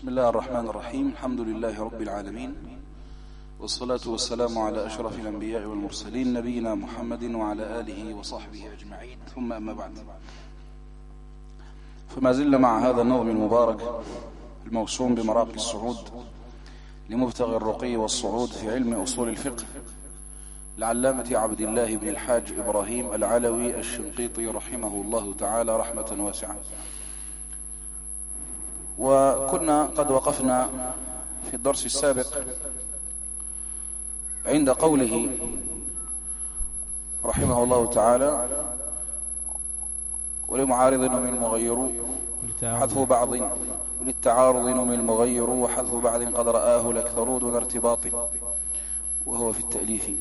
بسم الله الرحمن الرحيم. الحمد لله رب العالمين، والصلاة والسلام على أشرف الأنبياء والمرسلين نبينا محمد وعلى آله وصحبه أجمعين، ثم أما بعد. فما زلنا مع هذا النظم المبارك الموسوم بمراقي الصعود لمبتغي الرقي والصعود في علم أصول الفقه العلامة عبد الله بن الحاج إبراهيم العلوي الشنقيطي رحمه الله تعالى رحمة واسعة. وكنا قد وقفنا في الدرس السابق عند قوله رحمه الله تعالى: ولمعارض نمي المغير حذف بعض، وللتعارض نمي المغير وحذف بعض قد رآه الأكثر دون ارتباط وهو في التأليف.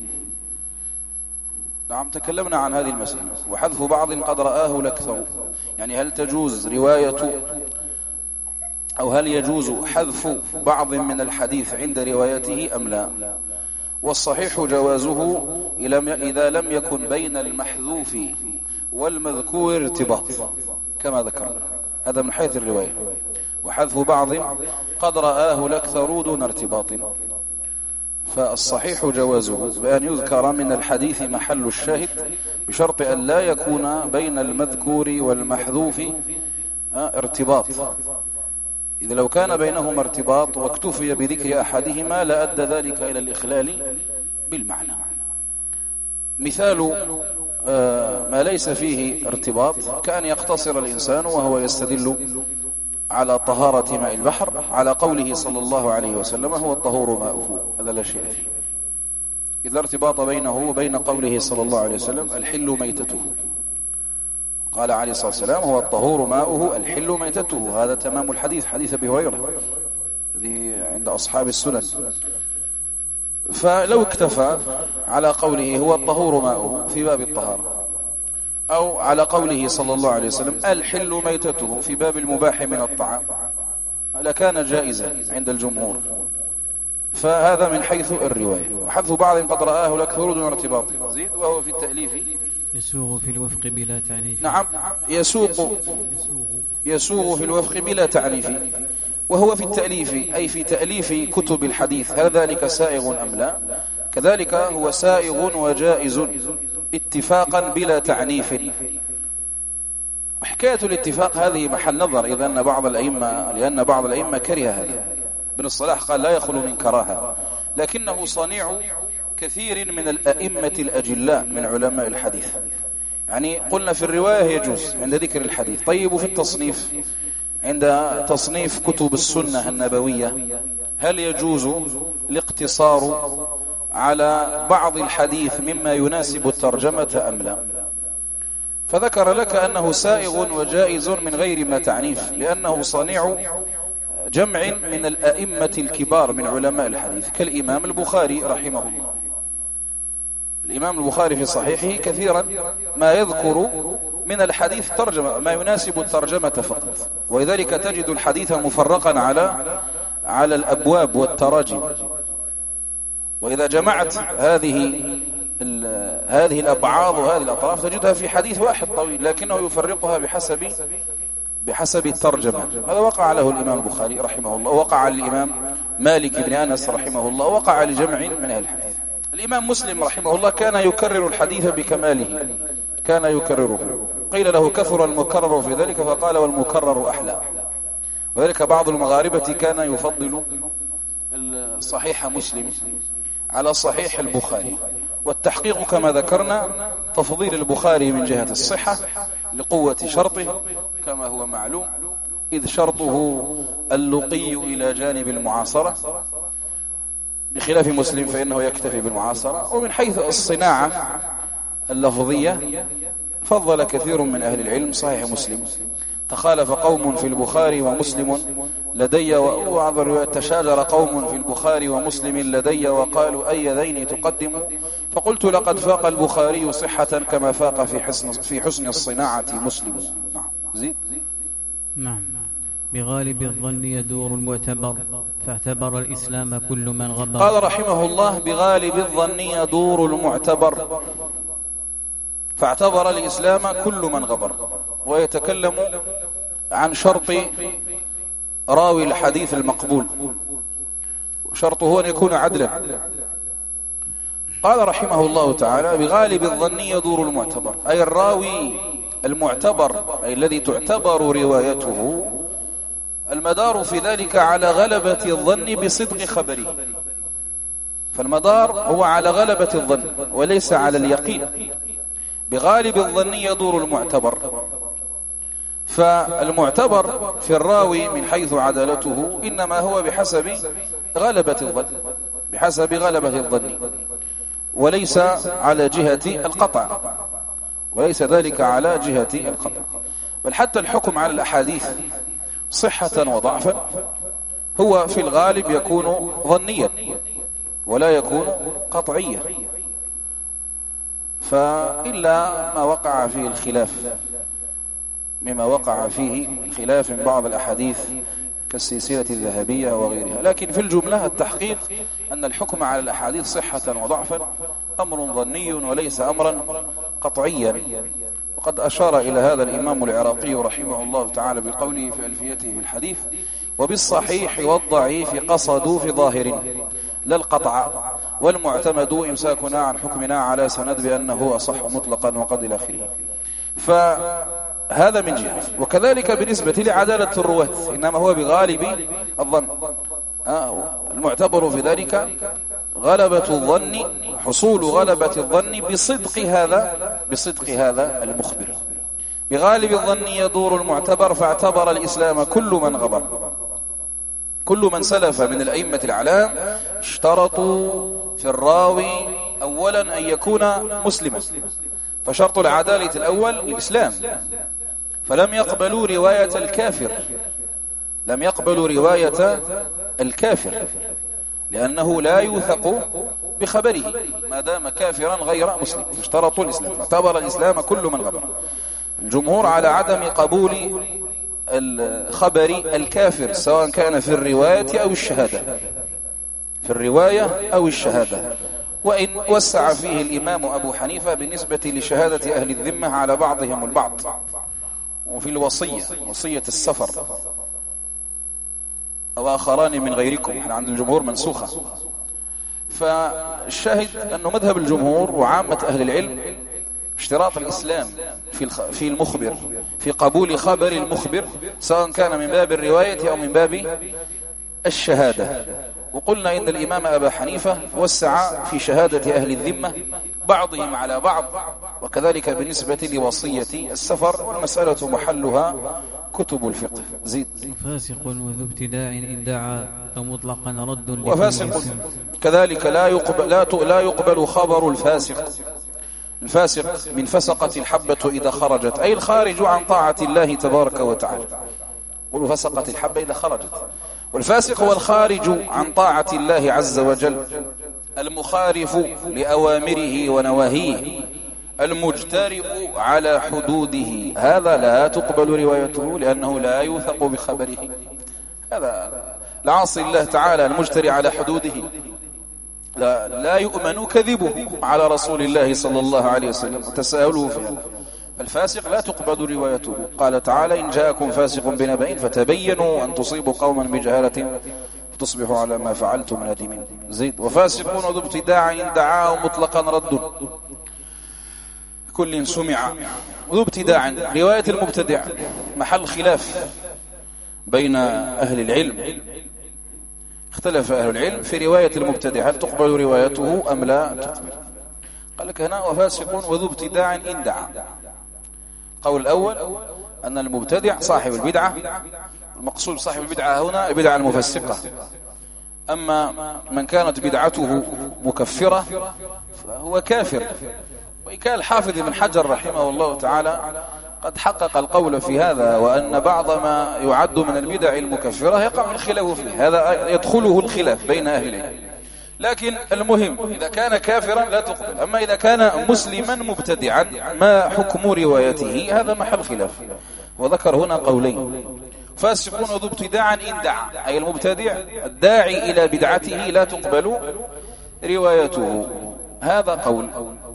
نعم، تكلمنا عن هذه المسألة. وحذف بعض قد رآه الأكثر، يعني هل تجوز رواية أو هل يجوز حذف بعض من الحديث عند روايته أم لا؟ والصحيح جوازه إذا لم يكن بين المحذوف والمذكور ارتباط كما ذكرنا، هذا من حيث الرواية. وحذف بعض قد رآه الأكثر دون ارتباط، فالصحيح جوازه بأن يذكر من الحديث محل الشاهد بشرط أن لا يكون بين المذكور والمحذوف ارتباط. إذا لو كان بينهما ارتباط واكتفي بذكر أحدهما لأدى ذلك إلى الإخلال بالمعنى. مثال ما ليس فيه ارتباط كأن يقتصر الإنسان وهو يستدل على طهارة ماء البحر على قوله صلى الله عليه وسلم: هو الطهور ماؤه، هذا لا شيء فيه. إذا ارتباط بينه وبين قوله صلى الله عليه وسلم: الحل ميتته، قال عليه الصلاة والسلام: هو الطهور ماؤه الحل ميتته، هذا تمام الحديث، حديث أبي هريرة الذي عند أصحاب السنن. فلو اكتفى على قوله هو الطهور ماؤه في باب الطهارة، أو على قوله صلى الله عليه وسلم الحل ميتته في باب المباح من الطعام، لكان جائزا عند الجمهور. فهذا من حيث الرواية. وحذف بعض قد رآه الأكثر دون ارتباط زيد وهو في التأليف يسوغ في الوفق بلا تعنيف. نعم، يسوغ في الوفق بلا تعنيف، وهو في التأليف أي في تأليف كتب الحديث. هل ذلك سائغ أم لا؟ كذلك هو سائغ وجائز اتفاقا بلا تعنيف. وحكاية الاتفاق هذه محل نظر، لأن بعض الأئمة كره هذا. ابن الصلاح قال لا يخلو من كراهة، لكنه صنيع كثير من الأئمة الأجلاء من علماء الحديث. يعني قلنا في الرواية يجوز عند ذكر الحديث. طيب، في التصنيف عند تصنيف كتب السنة النبوية هل يجوز الاقتصار على بعض الحديث مما يناسب الترجمة أم لا؟ فذكر لك أنه سائغ وجائز من غير ما تعنيف، لأنه صنيع جمع من الأئمة الكبار من علماء الحديث كالإمام البخاري رحمه الله. الإمام البخاري في صحيحه كثيرا ما يذكر من الحديث ترجمة ما يناسب الترجمة فقط، ولذلك تجد الحديث مفرقا على الأبواب والتراجم. وإذا جمعت هذه الأبعاض وهذه الأطراف تجدها في حديث واحد طويل، لكنه يفرقها بحسب الترجمة. هذا وقع له الإمام البخاري رحمه الله، وقع الإمام مالك بن أنس رحمه الله، وقع لجمع من أهل الحديث. الإمام مسلم رحمه الله كان يكرر الحديث بكماله، كان يكرره. قيل له: كثر المكرر في ذلك، فقال: والمكرر أحلى. وذلك بعض المغاربة كان يفضل صحيح مسلم على صحيح البخاري. والتحقيق كما ذكرنا تفضيل البخاري من جهة الصحة لقوة شرطه كما هو معلوم، إذ شرطه اللقي إلى جانب المعاصرة، بخلاف مسلم فإنه يكتفي بالمعاصرة. ومن حيث الصناعة اللفظية فضل كثير من أهل العلم صحيح مسلم. تخالف قوم في البخاري ومسلم لدي، وبعض الروايات تشاجر قوم في البخاري ومسلم لدي وقالوا: أي ذين تقدم؟ فقلت: لقد فاق البخاري صحة كما فاق في حسن الصناعة مسلم. نعم زيد. نعم. بغالب الظن يدور المعتبر، فاعتبر الإسلام كل من غبر. قال رحمه الله: بغالب الظن يدور المعتبر، فاعتبر الإسلام كل من غبر. ويتكلم عن شرط راوي الحديث المقبول، وشرطه أن يكون عدلا. قال رحمه الله تعالى: بغالب الظن يدور المعتبر، أي الراوي المعتبر، أي الذي تعتبر روايته، المدار في ذلك على غلبة الظن بصدق خبره. فالمدار هو على غلبة الظن وليس على اليقين. بغالب الظن يدور المعتبر، فالمعتبر في الراوي من حيث عدالته إنما هو بحسب غلبة الظن، بحسب غلبة الظن، وليس على جهة القطع، وليس ذلك على جهة القطع. بل حتى الحكم على الأحاديث صحة وضعفا هو في الغالب يكون ظنيا ولا يكون قطعيا، فإلا ما وقع فيه الخلاف، مما وقع فيه الخلاف من بعض الأحاديث كالسلسلة الذهبية وغيرها. لكن في الجملة التحقيق أن الحكم على الأحاديث صحة وضعفا أمر ظني وليس أمرا قطعيا. وقد أشار إلى هذا الإمام العراقي رحمه الله تعالى بقوله في ألفيته في الحديث: وبالصحيح والضعيف قصدوا في ظاهر لا القطع، والمعتمد إمساكنا عن حكمنا على سند بأنه أصح مطلقا، وقد إلى آخره. فهذا من جهة. وكذلك بالنسبة لعدالة الرواة إنما هو بغالب الظن، المعتبر في ذلك غلبة الظن، حصول غلبة الظن بصدق هذا المخبر. بغالب الظن يدور المعتبر، فاعتبر الإسلام كل من غبر. كل من سلف من الأئمة الأعلام اشترطوا في الراوي أولا أن يكون مسلما، فشرط العدالة الأول الإسلام، فلم يقبلوا رواية الكافر، لم يقبلوا رواية الكافر لأنه لا يوثق بخبره ما دام كافرا غير مسلم، فاشترطوا الإسلام، فاعتبر الإسلام كل من غبر. الجمهور على عدم قبول الخبر الكافر سواء كان في الرواية أو الشهادة، في الرواية أو الشهادة، وإن وسع فيه الإمام أبو حنيفة بالنسبة لشهادة أهل الذمة على بعضهم البعض، وفي الوصية، وصية السفر أو آخران من غيركم، احنا عند الجمهور منسوخة. فالشاهد أنه مذهب الجمهور وعامة أهل العلم اشتراط الإسلام في المخبر، في قبول خبر المخبر سواء كان من باب الرواية أو من باب الشهادة. وقلنا إن الإمام أبا حنيفة وسع في شهادة أهل الذمة بعضهم على بعض، وكذلك بالنسبة لوصية السفر، والمسألة محلها كتب الفقه. زيد. فاسق وذو ابتداع إن دعا أو مطلقا رد. وفاسق كذلك لا يقبل خبر الفاسق. الفاسق من فسقت الحبة إذا خرجت، أي الخارج عن طاعة الله تبارك وتعالى. قلوا فسقت الحبة إذا خرجت. والفاسق هو الخارج عن طاعة الله عز وجل، المخالف لأوامره ونواهيه، المجترئ على حدوده، هذا لا تقبل روايته لأنه لا يوثق بخبره. هذا لعاصي الله تعالى المجترئ على حدوده لا يؤمن كذبه على رسول الله صلى الله عليه وسلم وتساهله فيه. الفاسق لا تقبل روايته. قال تعالى: إن جاءكم فاسق بنبأ فتبينوا أن تصيبوا قوما بجهالة فتصبحوا على ما فعلتم نادمين. زيد. وفاسق وذو ابتداع إن دعاه مطلقا رد كل سمع. وذو ابتداع رواية المبتدع محل خلاف بين أهل العلم، اختلف أهل العلم في رواية المبتدع هل تقبل روايته أم لا تقبل. قال لك هنا: وفاسق وذو ابتداع إن دعا. القول الأول أن المبتدع صاحب البدعة، المقصود صاحب البدعة هنا البدعة المفسقة. أما من كانت بدعته مكفرة فهو كافر. وإن كان الحافظ بن حجر رحمه الله تعالى قد حقق القول في هذا، وأن بعض ما يعد من البدع المكفرة يقع الخلاف فيه، هذا يدخله الخلاف بين أهل العلم. لكن المهم إذا كان كافرا لا تقبل. أما إذا كان مسلما مبتدعا ما حكم روايته، هذا محل خلاف. وذكر هنا قولين: فاسقون وذو ابتداعا إن دعا، أي المبتدع الداعي إلى بدعته لا تقبل روايته، هذا قول.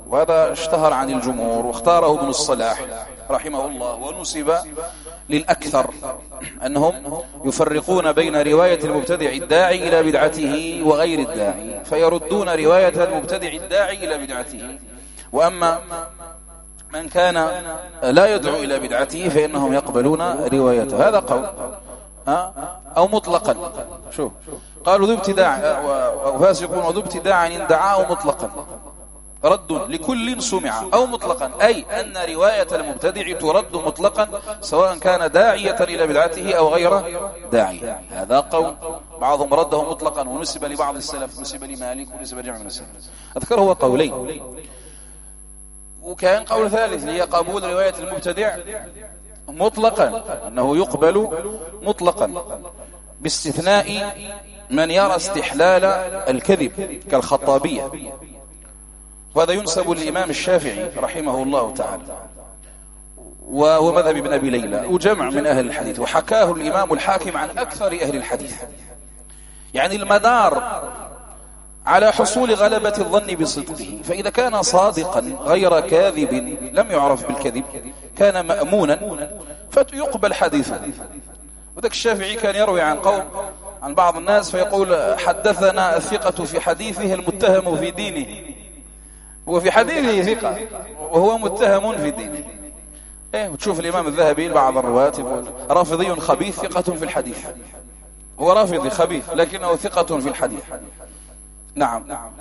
وهذا اشتهر عن الجمهور واختاره ابن الصلاح رحمه الله، ونسب للأكثر أنهم يفرقون بين رواية المبتدع الداعي إلى بدعته وغير الداعي، فيردون رواية المبتدع الداعي إلى بدعته، وأما من كان لا يدعو إلى بدعته فإنهم يقبلون روايته. هذا قول أو مطلقا. شوف قالوا ذو ابتداع وفاسقون وذو ابتداع إن دعاه مطلقا رد لكل سمع، أو مطلقا أي أن رواية المبتدع ترد مطلقا سواء كان داعية إلى بدعته أو غير داعية. هذا قول. بعضهم رده مطلقا ونسب لبعض السلف، نسب لمالك ونسب لجمع من السلف. أذكر هو قولين. وكان قول ثالث هي قبول رواية المبتدع مطلقا، أنه يقبل مطلقا باستثناء من يرى استحلال الكذب كالخطابية، وهذا ينسب للإمام الشافعي رحمه الله تعالى ومذهب ابن أبي ليلى وجمع من أهل الحديث، وحكاه الإمام الحاكم عن أكثر أهل الحديث. يعني المدار على حصول غلبة الظن بصدقه، فإذا كان صادقا غير كاذب لم يعرف بالكذب كان مأمونا فيقبل حديثه. وذلك الشافعي كان يروي عن قوم عن بعض الناس فيقول حدثنا الثقة في حديثه المتهم في دينه، هو في حديثه ثقة وهو متهم في دينه. وتشوف الإمام الذهبي بعض الرواة يقول رافضي خبيث ثقة في الحديث، هو رافضي خبيث لكنه ثقة في الحديث. نعم.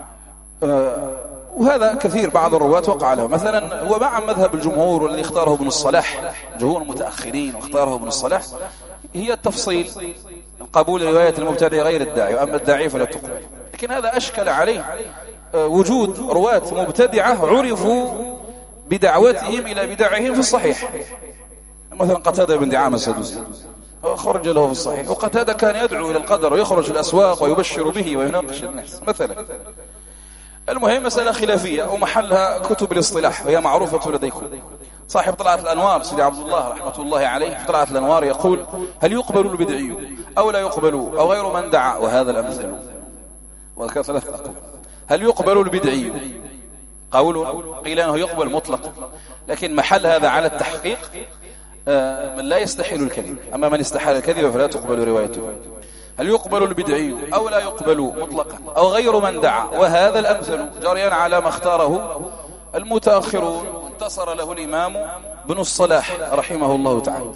وهذا كثير بعض الرواة وقع له. مثلا هو مع مذهب الجمهور والذي اختاره ابن الصلاح، جمهور المتأخرين واختاره ابن الصلاح، هي التفصيل قبول رواية المبتدع غير الداعي، وأما الداعي فلا تقبل. لكن هذا أشكل عليه وجود رواة مبتدعة عرفوا بدعوتهم إلى بدعهم في الصحيح. مثلا قتادة بن دعامة السدوسي خرج له في الصحيح، وقتادة كان يدعو إلى القدر ويخرج في الأسواق ويبشر به ويناقش الناس مثلا. المهم مسألة خلافية ومحلها كتب الاصطلاح وهي معروفة لديكم. صاحب طلعة الأنوار سيدي عبد الله رحمة الله عليه في طلعة الأنوار يقول هل يقبل البدعي أو لا يقبل أو غير من دعا، وهذا الأمثل. وذكر ثلاث أقوال. هل يقبل البدعي؟ قول قيل أنه يقبل مطلق، لكن محل هذا على التحقيق من لا يستحيل الكذب، أما من استحال الكذب فلا تقبل روايته. هل يقبل البدعي أو لا يقبل مطلقا أو غير من دعا، وهذا الأمثل جريا على ما اختاره المتأخرون وانتصر له الإمام ابن الصلاح رحمه الله تعالى.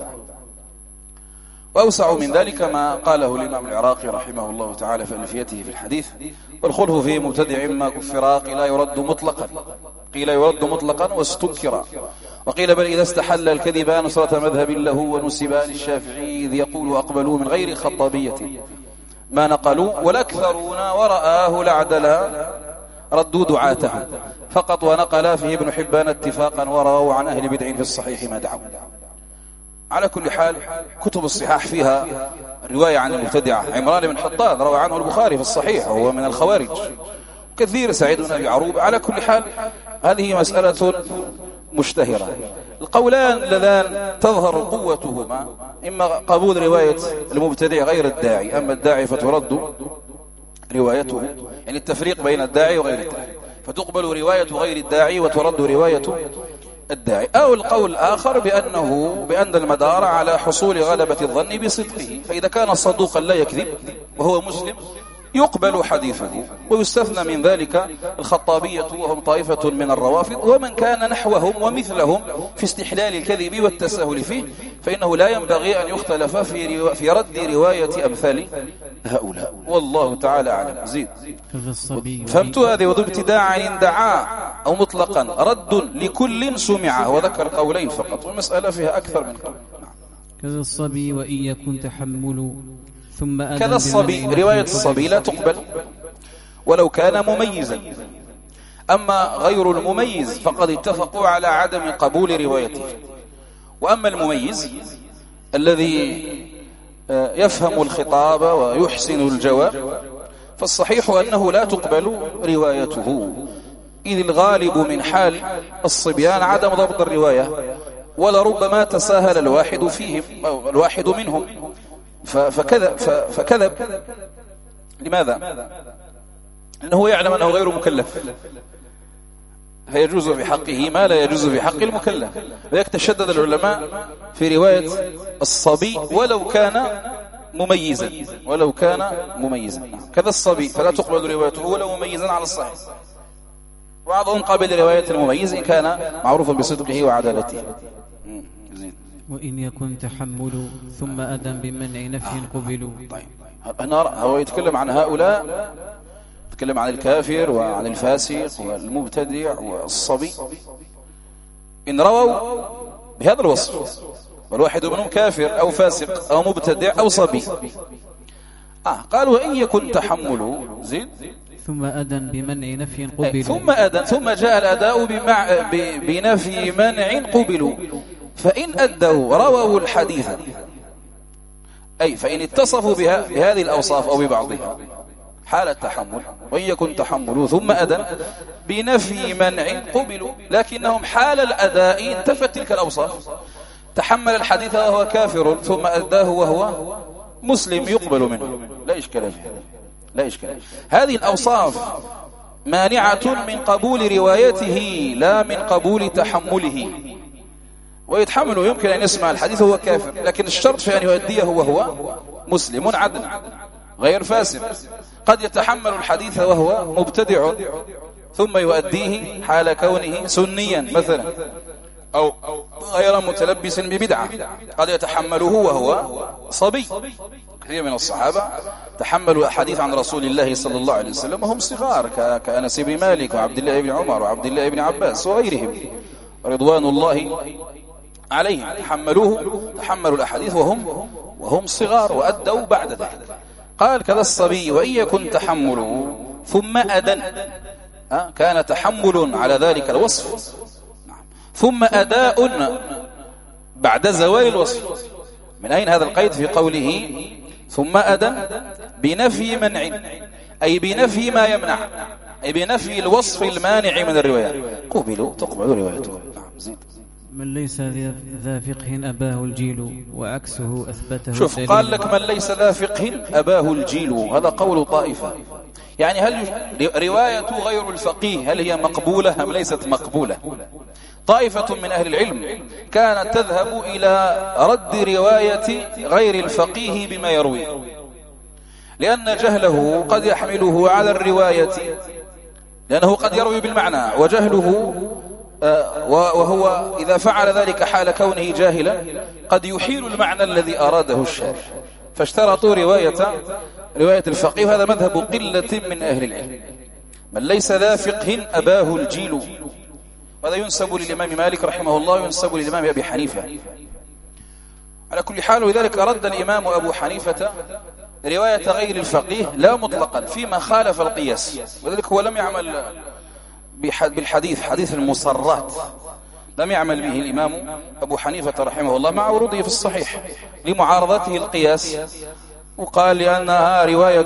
وأوسع من ذلك ما قاله الإمام العراقي رحمه الله تعالى في ألفيته في الحديث: والخلف في مبتدع ما كفر قيل يرد مطلقا، قيل يرد مطلقا واستنكر، وقيل بل إذا استحل الكذب نصرة مذهب له ونسب للشافعي إذ يقول أقبلوا من غير خطابية ما نقلوا، والأكثرون ورآه العدلا ردوا دعاته فقط، ونقل فيه ابن حبان اتفاقا ورووا عن أهل بدع في الصحيح ما دعوا. على كل حال كتب الصحاح فيها رواية عن المبتدعة. عمران بن حطان روى عنه البخاري في الصحيح وهو من الخوارج، كثير سعيد بن أبي عروبة. على كل حال هذه مسألة مشتهرة. القولان اللذان تظهر قوتهما إما قبول رواية المبتدع غير الداعي، أما الداعي فترد روايته، يعني التفريق بين الداعي وغير الداعي، فتقبل رواية غير الداعي وترد رواية الداعي. أو القول الآخر بأن المدار على حصول غلبة الظن بصدقه، فإذا كان صدوقا لا يكذب وهو مسلم يقبل حديثه. ويستثنى من ذلك الخطابية وهم طائفة من الروافض، ومن كان نحوهم ومثلهم في استحلال الكذب والتساهل فيه، فإنه لا ينبغي أن يختلف في رد رواية أمثال هؤلاء. والله تعالى أعلم. زيد. فهمت هذه. وذو ابتداع إن دعا أو مطلقا رد لكل سمع، وذكر قولين فقط، والمسألة فيها أكثر من قول. كذا الصبي وإن يكن تحمل ثم كذا الصبي، رواية الصبي لا تقبل ولو كان مميزا، أما غير المميز فقد اتفقوا على عدم قبول روايته. وأما المميز الذي يفهم الخطاب ويحسن الجواب فالصحيح أنه لا تقبل روايته، إذ الغالب من حال الصبيان عدم ضبط الرواية، ولربما تساهل الواحد فيهم أو الواحد منهم فكذب. لماذا؟ لأنه يعلم أنه غير مكلف. فيجوز في حقه ما لا يجوز في حق المكلف. ولذلك تشدد العلماء في رواية الصبي ولو كان مميزا كذا الصبي فلا تقبل روايته ولو مميزا على الصحيح. بعضهم قابل رواية المميز إن كان معروفا بصدقه وعدالته. وإن يكن تحمل ثم أذى بمنع نفي قبلوا. طيب هنا هو يتكلم عن هؤلاء، يتكلم عن الكافر وعن الفاسق والمبتدع والصبي إن رووا بهذا الوصف، والواحد منهم كافر أو فاسق أو مبتدع أو صبي. قالوا إن يكن تحمل زيد ثم أذى بمنع نفي قبلوا، ثم جاء الأداء بنفي منع قبلوا. فإن أدوا رووا الحديث، أي فإن اتصفوا بهذه الأوصاف أو ببعضها حال التحمل، وإن يكن تحملوا ثم أدى بنفي منع قبلوا، لكنهم حال الأداء انتفت تلك الأوصاف. تحمل الحديث وهو كافر ثم أداه وهو مسلم يقبل منه، لا إشكال فيها، لا إشكال. هذه الأوصاف مانعة من قبول روايته لا من قبول تحمله. ويتحمل يمكن أن يسمع الحديث وهو كافر، لكن الشرط في أن يؤديه وهو مسلم عدل غير فاسد. قد يتحمل الحديث وهو مبتدع ثم يؤديه حال كونه سنيا مثلا أو غير متلبس ببدعة. قد يتحمله وهو صبي. كثير من الصحابة تحملوا أحاديث عن رسول الله صلى الله عليه وسلم وهم صغار كأنس بن مالك وعبد الله بن عمر وعبد الله بن عباس وغيرهم رضوان الله عليهم. تحملوا الأحاديث وهم صغار وأدوا بعد ذلك. قال كذا الصبي وإن يكن تحمل ثم أدى، كان تحمل على ذلك الوصف ثم أداء بعد زوال الوصف. من أين هذا القيد في قوله ثم أدى بنفي منع، أي بنفي ما يمنع، أي بنفي الوصف المانع من الرواية تقبل روايته. زيد. من ليس ذا فقه أباه الجيل وعكسه أثبته. شوف قال لك من ليس ذا فقه أباه الجيل، هذا قول طائفة. يعني هل رواية غير الفقيه هل هي مقبولة أم ليست مقبولة؟ طائفة من أهل العلم كانت تذهب إلى رد رواية غير الفقيه بما يروي، لأن جهله قد يحمله على الرواية، لأنه قد يروي بالمعنى، وجهله وهو إذا فعل ذلك حال كونه جاهلا قد يحيل المعنى الذي أراده الشارع. فاشترطوا رواية الفقيه، وهذا مذهب قلة من أهل العلم. من ليس ذا فقه أباه الجيل، وهذا ينسب للإمام مالك رحمه الله وينسب للإمام أبي حنيفة. على كل حال، ولذلك رد الإمام أبو حنيفة رواية غير الفقيه لا مطلقا فيما خالف القياس، وذلك هو لم يعمل بالحديث حديث المصرات، لم يعمل به الإمام أبو حنيفة رحمه الله مع وروده في الصحيح لمعارضته القياس، وقال لأنها رواية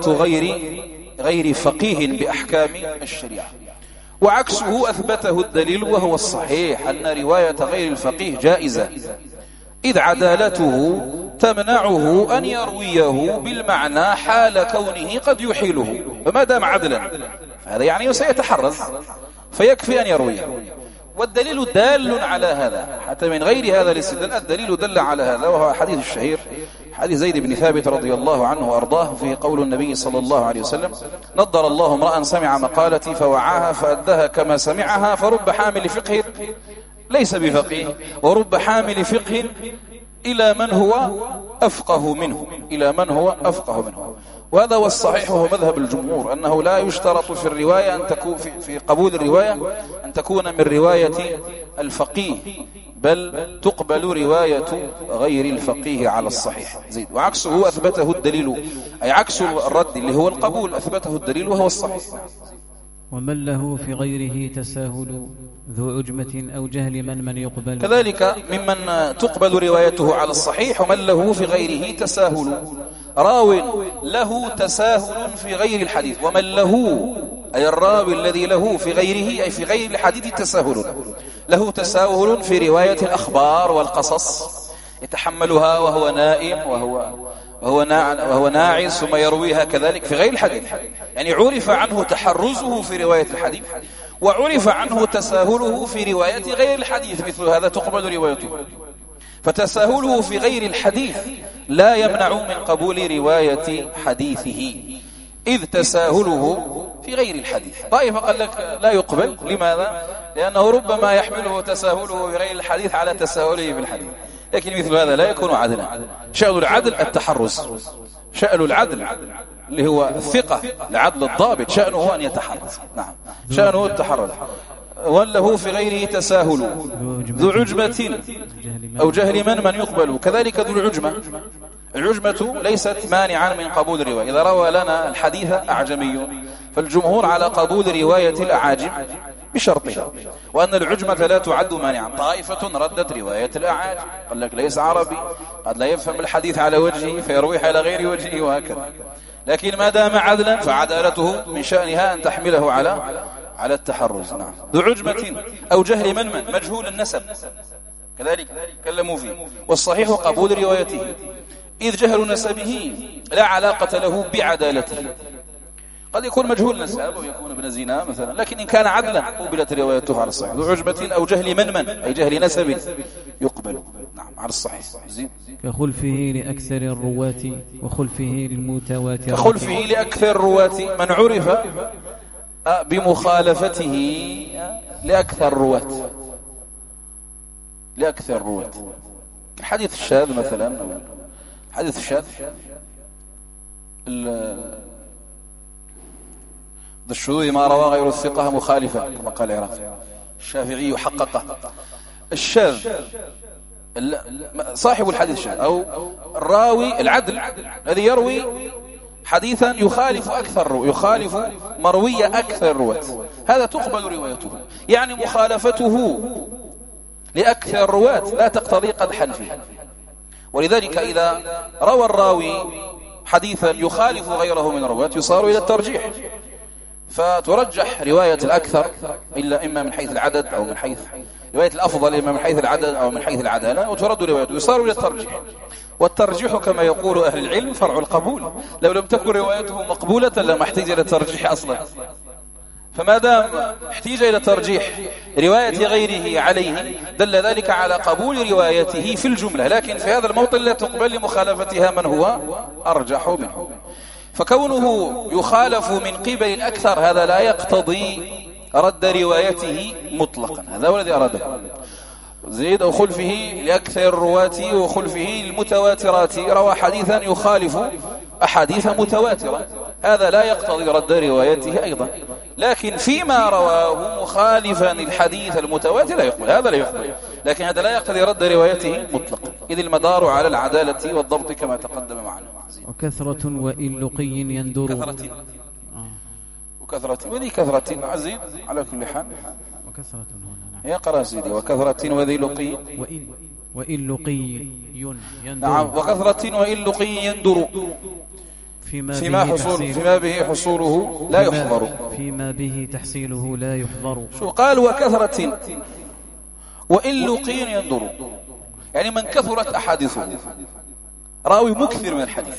غير فقيه بأحكام الشريعة. وعكسه أثبته الدليل وهو الصحيح أن رواية غير الفقيه جائزة، إذ عدالته تمنعه أن يرويه بالمعنى حال كونه قد يحيله، فما دام عدلا هذا يعني سيتحرز فيكفي أن يرويه. والدليل دال على هذا، حتى من غير هذا الاستدلال الدليل دل على هذا، وهو حديث الشهير حديث زيد بن ثابت رضي الله عنه وأرضاه في قول النبي صلى الله عليه وسلم: نضر الله امرأ سمع مقالتي فوعاها فأدها كما سمعها، فرب حامل فقه ليس بفقيه، ورب حامل فقه إلى من هو أفقه منه. وهذا هو الصحيح، وهو مذهب الجمهور، أنه لا يشترط في الرواية أن تكون في قبول الرواية أن تكون من رواية الفقيه، بل تقبل رواية غير الفقيه على الصحيح. زيد. وعكسه أثبته الدليل، أي عكس الرد اللي هو القبول أثبته الدليل وهو الصحيح. ومن له في غيره تساهل ذو عجمة أو جهل من يقبل، كذلك ممن تقبل روايته على الصحيح ومن له في غيره تساهل، راو له تساهل في غير الحديث، ومن له أي الراوي الذي له في غيره أي في غير الحديث تساهل، له تساهل في رواية الأخبار والقصص، يتحملها وهو نائم وهو ناعس ثم يرويها كذلك في غير الحديث، يعني عرف عنه تحرزه في رواية الحديث، وعرف عنه تساهله في رواية غير الحديث، مثل هذا تقبل روايته. فتساهله في غير الحديث لا يمنع من قبول رواية حديثه، إذ تساهله في غير الحديث. طائفة قال لك لا يقبل. لماذا؟ لأنه ربما يحمله تساهله في غير الحديث على تساهله في الحديث، لكن مثل هذا لا يكون عدلا. شأن العدل التحرز، شأن العدل اللي هو الثقة، العدل الضابط شأنه أن يتحرز. نعم، شأنه التحرز. وله في غيره تساهل ذو عجمة أو جهل من يقبل. كذلك ذو العجمة، العجمة ليست مانعا من قبول الرواية. إذا روى لنا الحديث أعجمي فالجمهور على قبول رواية الأعاجم بشرطها، وأن العجمة لا تعد مانعا. طائفة ردت رواية الأعاجم، قال لك ليس عربي، قد لا يفهم الحديث على وجهه فيرويح إلى غير وجهه وهكذا. لكن ما دام عدلا فعدالته من شأنها أن تحمله على التحرز. نعم. ذو عجمة أو جهل من مجهول النسب كذلك تكلموا فيه، والصحيح قبول روايته، إذ جهل نسبه لا علاقة له بعدالته. قد يكون مجهول نسب ويكون ابن زنا مثلا، لكن إن كان عدلا قبلت روايته على الصحيح. ذو عجبة أو جهل من أي جهل نسب يقبل. نعم، على الصحيح. زين. كخلفه لأكثر الرواة وخلفه للمتواتر، كخلفه لأكثر الرواة من عرف بمخالفته لأكثر الرواة، لأكثر الرواة. الحديث الشاذ مثلا، الحديث الشاذ الشذوذ ما روى غير الثقة مخالفا كما قال العراقي. الشافعي حققه. الشاذ صاحب الحديث الشاذ أو الراوي العدل الذي يروي حديثا يخالف مروي أكثر الرواة، هذا تقبل روايته. يعني مخالفته لأكثر الرواة لا تقتضي قدحا فيه. ولذلك إذا روى الراوي حديثا يخالف غيره من الرواة يصار إلى الترجيح، فترجح رواية الأكثر إلا إما من حيث العدد أو من حيث رواية الأفضل، إما من حيث العدد أو من حيث العدالة، وترد روايته يصار إلى الترجيح. والترجيح كما يقول أهل العلم فرع القبول. لو لم تكن روايته مقبولة لما احتاج إلى الترجيح أصلا، فما دام احتاج إلى ترجيح رواية غيره عليه دل ذلك على قبول روايته في الجملة، لكن في هذا الموطن لا تقبل لمخالفتها من هو أرجح منه. فكونه يخالف من قبل الأكثر هذا لا يقتضي رد روايته مطلقا. هذا هو الذي أراده. زيد أو خلفه لأكثر الرواة وخلفه المتواترات روى حديثا يخالف أحاديث متواترة، هذا لا يقتضي رد روايته أيضا. لكن فيما رواه مخالفا الحديث المتواتر لا يقبل، هذا لا يقبل، لكن هذا لا يقتضي رد روايته مطلقا، إذ المدار على العدالة والضبط كما تقدم معنا. وكثرة وإن لقي يندر، وكثرة وذي كثرة عزيز على كل حال. وكثرة هنا يا قرأ سيدي. وكثرة وذي لقي وإن لقي يندر. نعم. وكثرة وإن لقي يندر فيما به حصوله لا يحضر. فيما به تحصيله لا يحضر. شو قال؟ وكثرة وإن لقي يندر، يعني من كثرت أحاديثه، راوي مكثر من الحديث،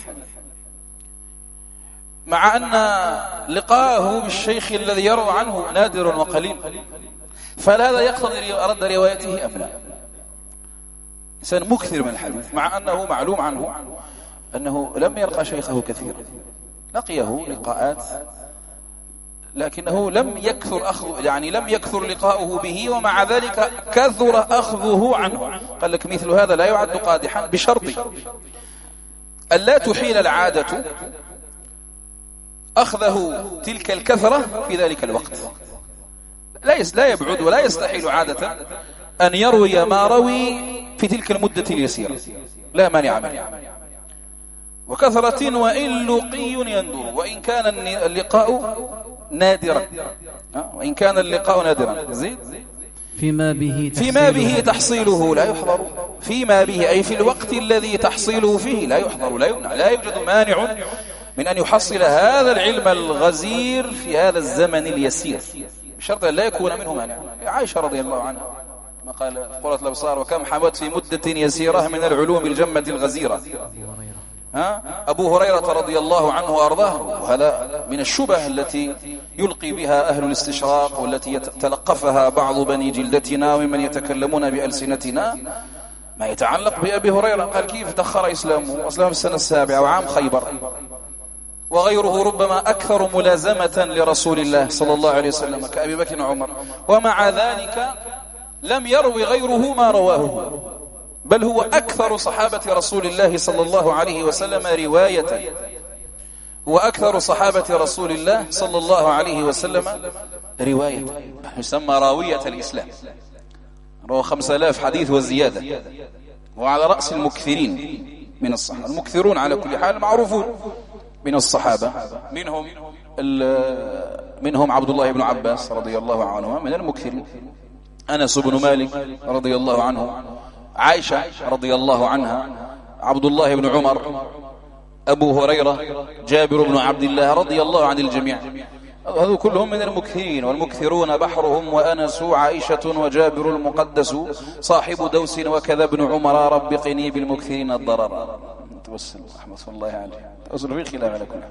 مع أن لقاءه بالشيخ الذي يروى عنه نادر وقليل، فهذا يقتضي رد روايته أم لا؟ إنسان مكثر من الحديث مع أنه معلوم عنه أنه لم يلقى شيخه كثيرا، لقيه لقاءات لكنه لم يكثر لقاؤه به، ومع ذلك كثر أخذه عنه. قال لك مثل هذا لا يعد قادحا بشرط ألا تحيل العادة أخذه تلك الكثرة في ذلك الوقت. لا يبعد ولا يستحيل عادة أن يروي ما روي في تلك المدة اليسيرة، لا مانع منه. وكثرة وإن لقي يندر، وإن كان اللقاء نادرا، وإن كان اللقاء نادرا. زيد. فيما به تحصيله لا يحضر. فيما به أي في الوقت الذي تحصيله فيه لا يحضر، لا يمنع، لا يوجد مانع من أن يحصل هذا العلم الغزير في هذا الزمن اليسير، بشرط أن لا يكون منه مانع. عائشة رضي الله عنها ما قال قرة الأبصار وكم حمد في مدة يسيرة من العلوم الجمة الغزيرة. أبو هريرة رضي الله عنه وأرضاه، وهذا من الشبه التي يلقي بها أهل الاستشراق والتي تلقفها بعض بني جلدتنا ومن يتكلمون بألسنتنا، ما يتعلق بأبي هريرة. قال كيف تأخر إسلامه؟ أسلم في السنة 7 وعام خيبر، وغيره ربما أكثر ملازمة لرسول الله صلى الله عليه وسلم كأبي بكر وعمر، ومع ذلك لم يروي غيره ما رواه، بل هو أكثر صحابة رسول الله صلى الله عليه وسلم رواية، هو أكثر صحابة رسول الله صلى الله عليه وسلم رواية، يسمى راوية الإسلام، روى 5000 حديث وزيادة، وعلى رأس المكثرين من الصحابة. المكثرون على كل حال معروفون من الصحابة، منهم عبد الله بن عباس رضي الله عنه من المكثرين، أنس بن مالك رضي الله عنه، عائشة رضي الله عنها، عبد الله بن عمر، أبو هريرة، جابر بن عبد الله رضي الله عن الجميع، هذو كلهم من المكثرين. والمكثرون بحرهم وأنس عائشة وجابر المقدس صاحب دوس وكذا ابن عمر رب قني بالمكثرين الضرر. توسل رحمة الله عليه، توسل في خلاف على كل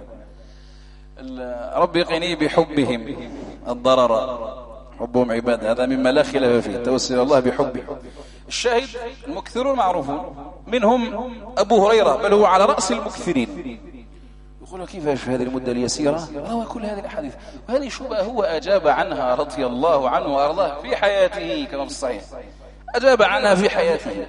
رب قني بحبهم الضرر، حبهم عباد، هذا مما لا خلاف فيه، توسل الله بحبه. الشاهد المكثرون معروفون، منهم أبو هريرة بل هو على رأس المكثرين. يقول كيف في هذه المدة اليسيرة روى كل هذه الأحاديث؟ وهذه شبهة هو أجاب عنها رضي الله عنه وأرضاه في حياته كما في الصحيح، أجاب عنها في حياته.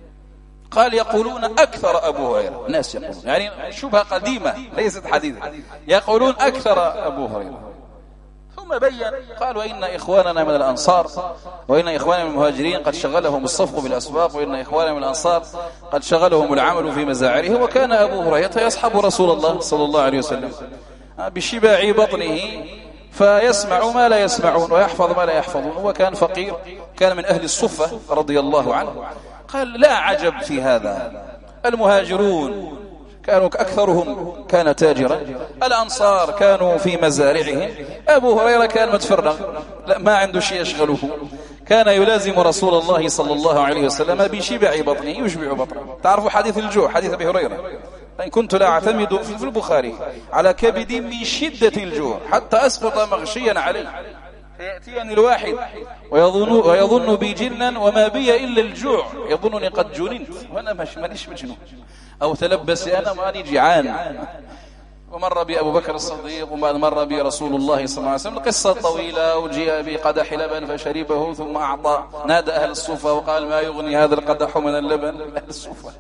قال يقولون أكثر أبو هريرة، الناس يقولون، يعني شبهة قديمة ليست حديثة، يقولون أكثر أبو هريرة. ثم بين قال وإن إخواننا من الأنصار وإن إخواننا من المهاجرين قد شغلهم الصفق بالأسواق، وإن إخواننا من الأنصار قد شغلهم العمل في مزاعره، وكان أبو هريرة يصحب رسول الله صلى الله عليه وسلم بشباع بطنه فيسمع ما لا يسمعون ويحفظ ما لا يحفظون، وكان فقير، كان من أهل الصفة رضي الله عنه. قال لا عجب في هذا، المهاجرون كانوا أكثرهم كان تاجرا، الأنصار كانوا في مزارعهم، أبو هريرة كان متفرغ لا ما عنده شيء يشغله، كان يلازم رسول الله صلى الله عليه وسلم بشبع بطنه، يشبع بطنه. تعرفوا حديث الجوع، حديث أبي هريرة، إن كنت لا أعتمد في البخاري على كبد من شدة الجوع حتى أسقط مغشيا عليه، فيأتيني الواحد ويظن بي جنا وما بي إلا الجوع، يظنني قد جننت وأنا مانيش مجنون، أو تلبس أنا وأني جعان. ومر بي أبو بكر الصديق، وبعد مر بي رسول الله صلى الله عليه وسلم، قصة طويلة، وجيء بقدح لبن فشربه ثم أعطى، نادى أهل الصوفة وقال ما يغني هذا القدح من اللبن، أهل الصوفة،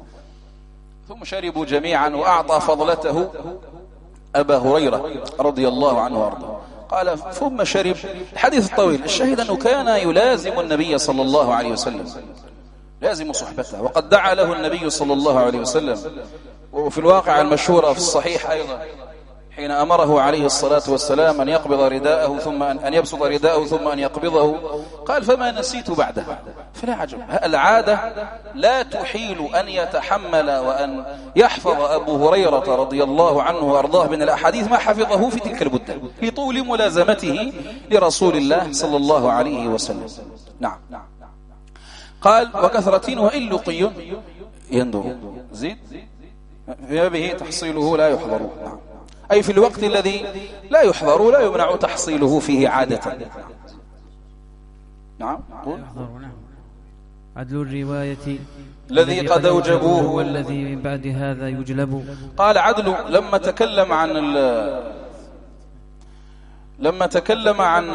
ثم شربوا جميعا، وأعطى فضلته أبا هريرة رضي الله عنه وارضاه. قال ثم شرب. الحديث الطويل، الشاهد أنه كان يلازم النبي صلى الله عليه وسلم، لازم صحبته، وقد دعا له النبي صلى الله عليه وسلم. وفي الواقع المشهورة في الصحيح أيضا حين أمره عليه الصلاة والسلام أن يقبض رداءه ثم أن يبسط رداءه ثم أن يقبضه، قال فما نسيت بعدها. فلا عجب، العادة لا تحيل أن يتحمل وأن يحفظ أبو هريرة رضي الله عنه وأرضاه من الأحاديث ما حفظه في تلك المدة لطول ملازمته لرسول الله صلى الله عليه وسلم. نعم. قال وكثرة وإن لقي يندر، زيد به تحصيله لا يحضر، أي في الوقت الذي لا يحضر لا يمنع تحصيله فيه عادة. نعم. عدل الرواية الذي قد أوجبوه والذي من بعد هذا يجلب. قال عدل لما تكلم عن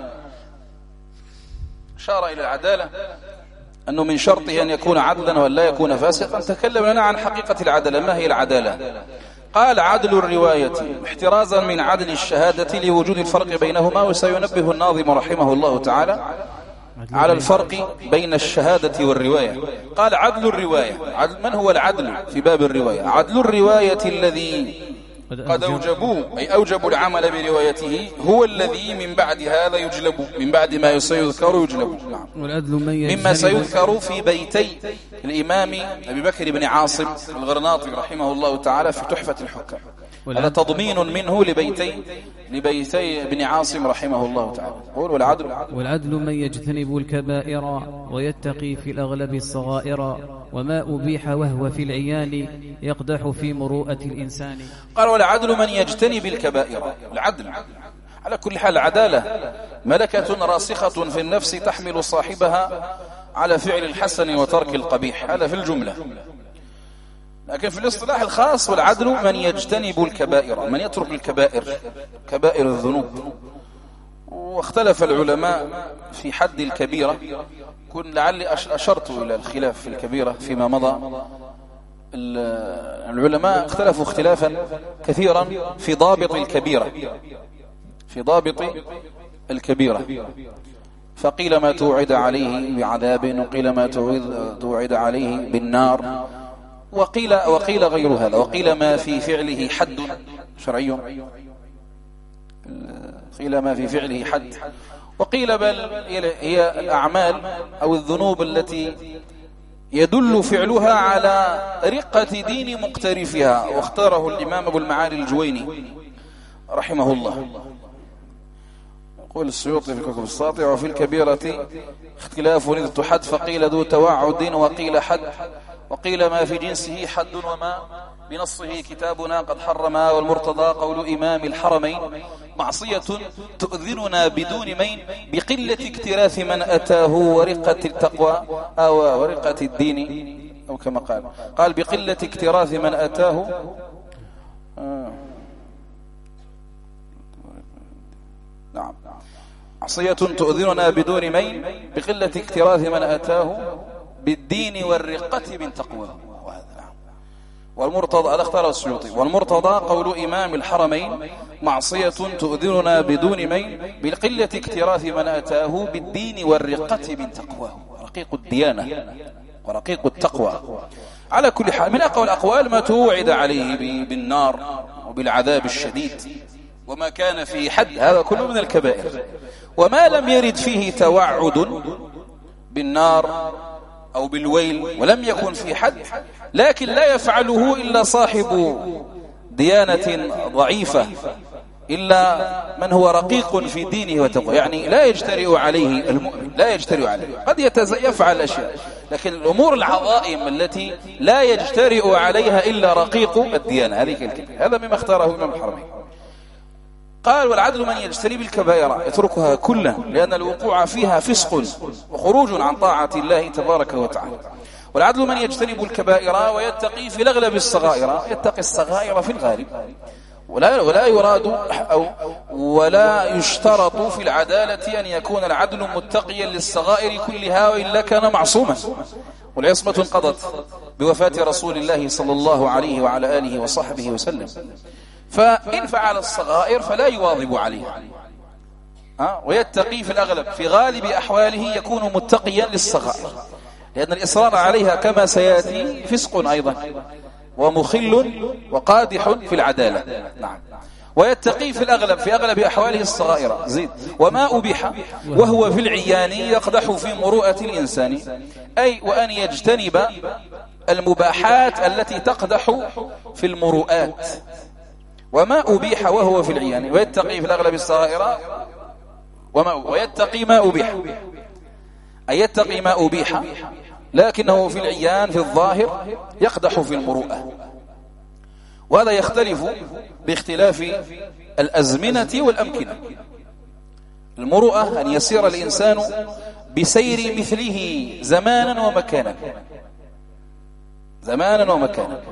شار إلى العدالة أنه من شرطه أن يكون عدلا وأن لا يكون فاسقا، تكلم لنا عن حقيقة العدالة. ما هي العدالة؟ قال عدل الرواية احترازا من عدل الشهادة لوجود الفرق بينهما. وسينبه الناظم رحمه الله تعالى على الفرق بين الشهادة والرواية. قال عدل الرواية، من هو العدل في باب الرواية؟ عدل الرواية الذي قد أوجبوه، أي أوجبوا العمل بروايته، هو الذي من بعد هذا يجلب، من بعد ما سيذكر يجلب. نعم. مما سيذكر في بيتي الإمام أبي بكر بن عاصم الغرناطي رحمه الله تعالى في تحفة الحكام. هذا تضمين منه لبيتي ابن عاصم رحمه الله تعالى. قول والعدل من يجتنب الكبائر ويتقي في الأغلب الصغائر وما أبيح وهو في العيان يقدح في مروءة الإنسان. قال والعدل من يجتنب الكبائر. العدل على كل حال العدالة ملكة راسخة في النفس تحمل صاحبها على فعل الحسن وترك القبيح، هذا في الجملة. لكن في الاصطلاح الخاص والعدل من يجتنب الكبائر، من يترك الكبائر، كبائر الذنوب. واختلف العلماء في حد الكبيرة، لعلي أشرت إلى الخلاف في الكبيرة فيما مضى. العلماء اختلفوا اختلافا كثيرا في ضابط الكبيرة، في ضابط الكبيرة. فقيل ما توعد عليه بعذاب، وقيل ما توعد عليه بالنار، وقيل غير هذا، وقيل ما في فعله حد شرعي، قيل ما في فعله حد، وقيل بل هي الأعمال أو الذنوب التي يدل فعلها على رقة دين مقترفها. واختاره الإمام أبو المعالي الجويني رحمه الله. يقول السيوطي في الكوكب الساطع: وفي الكبيرة اختلاف إذ تحد، فقيل ذو توعد وقيل حد، وقيل ما في جنسه حد وما بنصه كتابنا قد حرما، والمرتضى قول إمام الحرمين معصية تؤذننا بدون مين بقلة اكتراث من أتاه ورقة التقوى أو ورقة الدين، أو كما قال بقلة اكتراث من أتاه نعم، معصية تؤذننا بدون مين بقلة اكتراث من أتاه بالدين والرقة من تقواه. والمرتضى، هذا اختار السيوطي، والمرتضى قول إمام الحرمين معصية تؤذننا بدون مين بقلة اكتراث من أتاه بالدين والرقة من تقواه. رقيق الديانة ورقيق التقوى. على كل حال من أقوى الأقوال ما توعد عليه بالنار وبالعذاب الشديد وما كان فيه حد، هذا كله من الكبائر. وما لم يرد فيه توعد بالنار أو بالويل ولم يكن في حد، لكن لا يفعله إلا صاحب ديانة ضعيفة، إلا من هو رقيق في دينه وتقوى، يعني لا يجترئ عليه المؤمن، لا يجترئ عليه، قد يفعل أشياء، لكن الأمور العظائم التي لا يجترئ عليها إلا رقيق الديانة، هذه الكلمة. هذا مما اختاره إمام الحرمين. قال والعدل من يجتنب الكبائر يتركها كلها، لأن الوقوع فيها فسق وخروج عن طاعة الله تبارك وتعالى. والعدل من يجتنب الكبائر ويتقي في الأغلب الصغائر، يتقي الصغائر في الغالب، ولا يراد أو ولا يشترط في العدالة أن يكون العدل متقيا للصغائر كلها، وإلا كان معصوما. والعصمة انقضت بوفاة رسول الله صلى الله عليه وعلى آله وصحبه وسلم، فإن فعل الصغائر فلا يواظب عليها، ويتقي في الأغلب، في غالب أحواله يكون متقيا للصغائر، لأن الإصرار عليها كما سيأتي فسق أيضا ومخل وقادح في العدالة. نعم. ويتقي في الأغلب، في أغلب أحواله الصغائر. زيد. وما أبيح وهو في العيان يقدح في مروءة الإنسان، أي وأن يجتنب المباحات التي تقدح في المروءات. وما أبيح وهو في العيان، ويتقي في الأغلب الصغائر، ويتقي ما أبيح، أي يتقي ما أبيح لكنه في العيان في الظاهر يقدح في المروءة. وهذا يختلف باختلاف الأزمنة والأمكنة. المروءة أن يسير الإنسان بسير مثله زمانا ومكانا، زمانا ومكانا.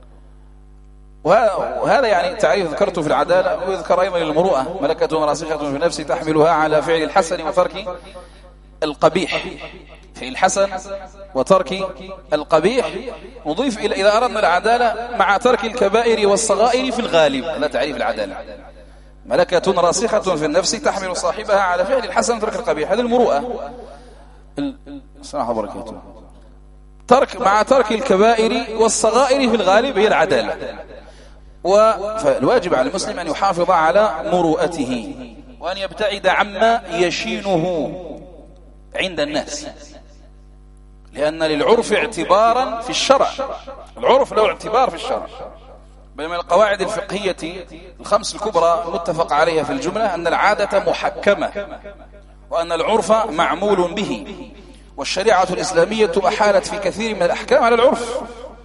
وهذا يعني تعريف ذكرته في العدالة، ويذكر أيضا المروءة ملكة راسخة في النفس تحملها على فعل الحسن وترك القبيح، فعل الحسن وترك القبيح. نضيف إلى إذا أردنا العدالة مع ترك الكبائر والصغائر في الغالب، هذا تعريف العدالة، ملكة راسخة في النفس تحمل صاحبها على فعل الحسن وترك القبيح، هذه المروءة. السلام وبركاته. مع ترك الكبائر والصغائر في الغالب هي العدالة. فالواجب على المسلم أن يحافظ على مروءته، وأن يبتعد عما يشينه عند الناس، لأن للعرف اعتبارا في الشرع، العرف له اعتبار في الشرع، بينما القواعد الفقهية الخمس الكبرى متفق عليها في الجملة أن العادة محكمة، وأن العرف معمول به، والشريعة الإسلامية أحالت في كثير من الأحكام على العرف.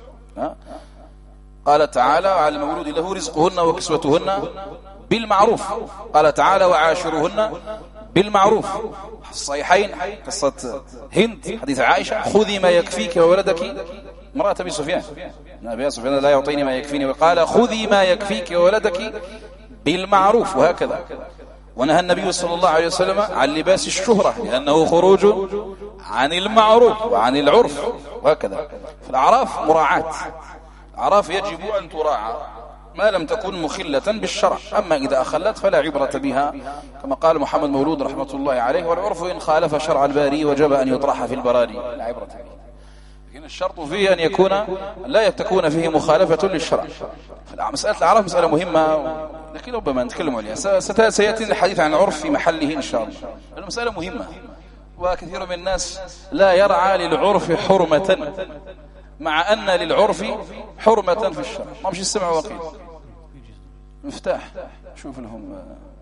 قال تعالى: وعلى المولود له رزقهن وكسوتهن بالمعروف. قال تعالى: وعاشرهن بالمعروف. في الصحيحين قصة هند، حديث عائشة: خذي ما يكفيك وولدك. امرأة أبي سفيان، أبي سفيان لا يعطيني ما يكفيني، وقال: خذي ما يكفيك وولدك بالمعروف. وهكذا. ونهى النبي صلى الله عليه وسلم عن لباس الشهرة، لأنه خروج عن المعروف وعن العرف. وهكذا. في الأعراف مراعاة، الأعراف يجب أن تراعى ما لم تكن مخلة بالشرع، أما إذا أخلت فلا عبرة بها، كما قال محمد مولود رحمة الله عليه: والعرف إن خالف شرع الباري وجب أن يطرح في البراري. لا عبرة به. لكن الشرط فيه أن يكون لا تكون فيه مخالفة للشرع. مسألة الأعراف مسألة مهمة، لكن ربما نتكلم عليها. سيأتي الحديث عن العرف في محله إن شاء الله. المسألة مهمة، وكثير من الناس لا يرعى للعرف حرمة، مع أن للعرف حرمة في الشرع. ما مش السمع وقيل. مفتاح شوف لهم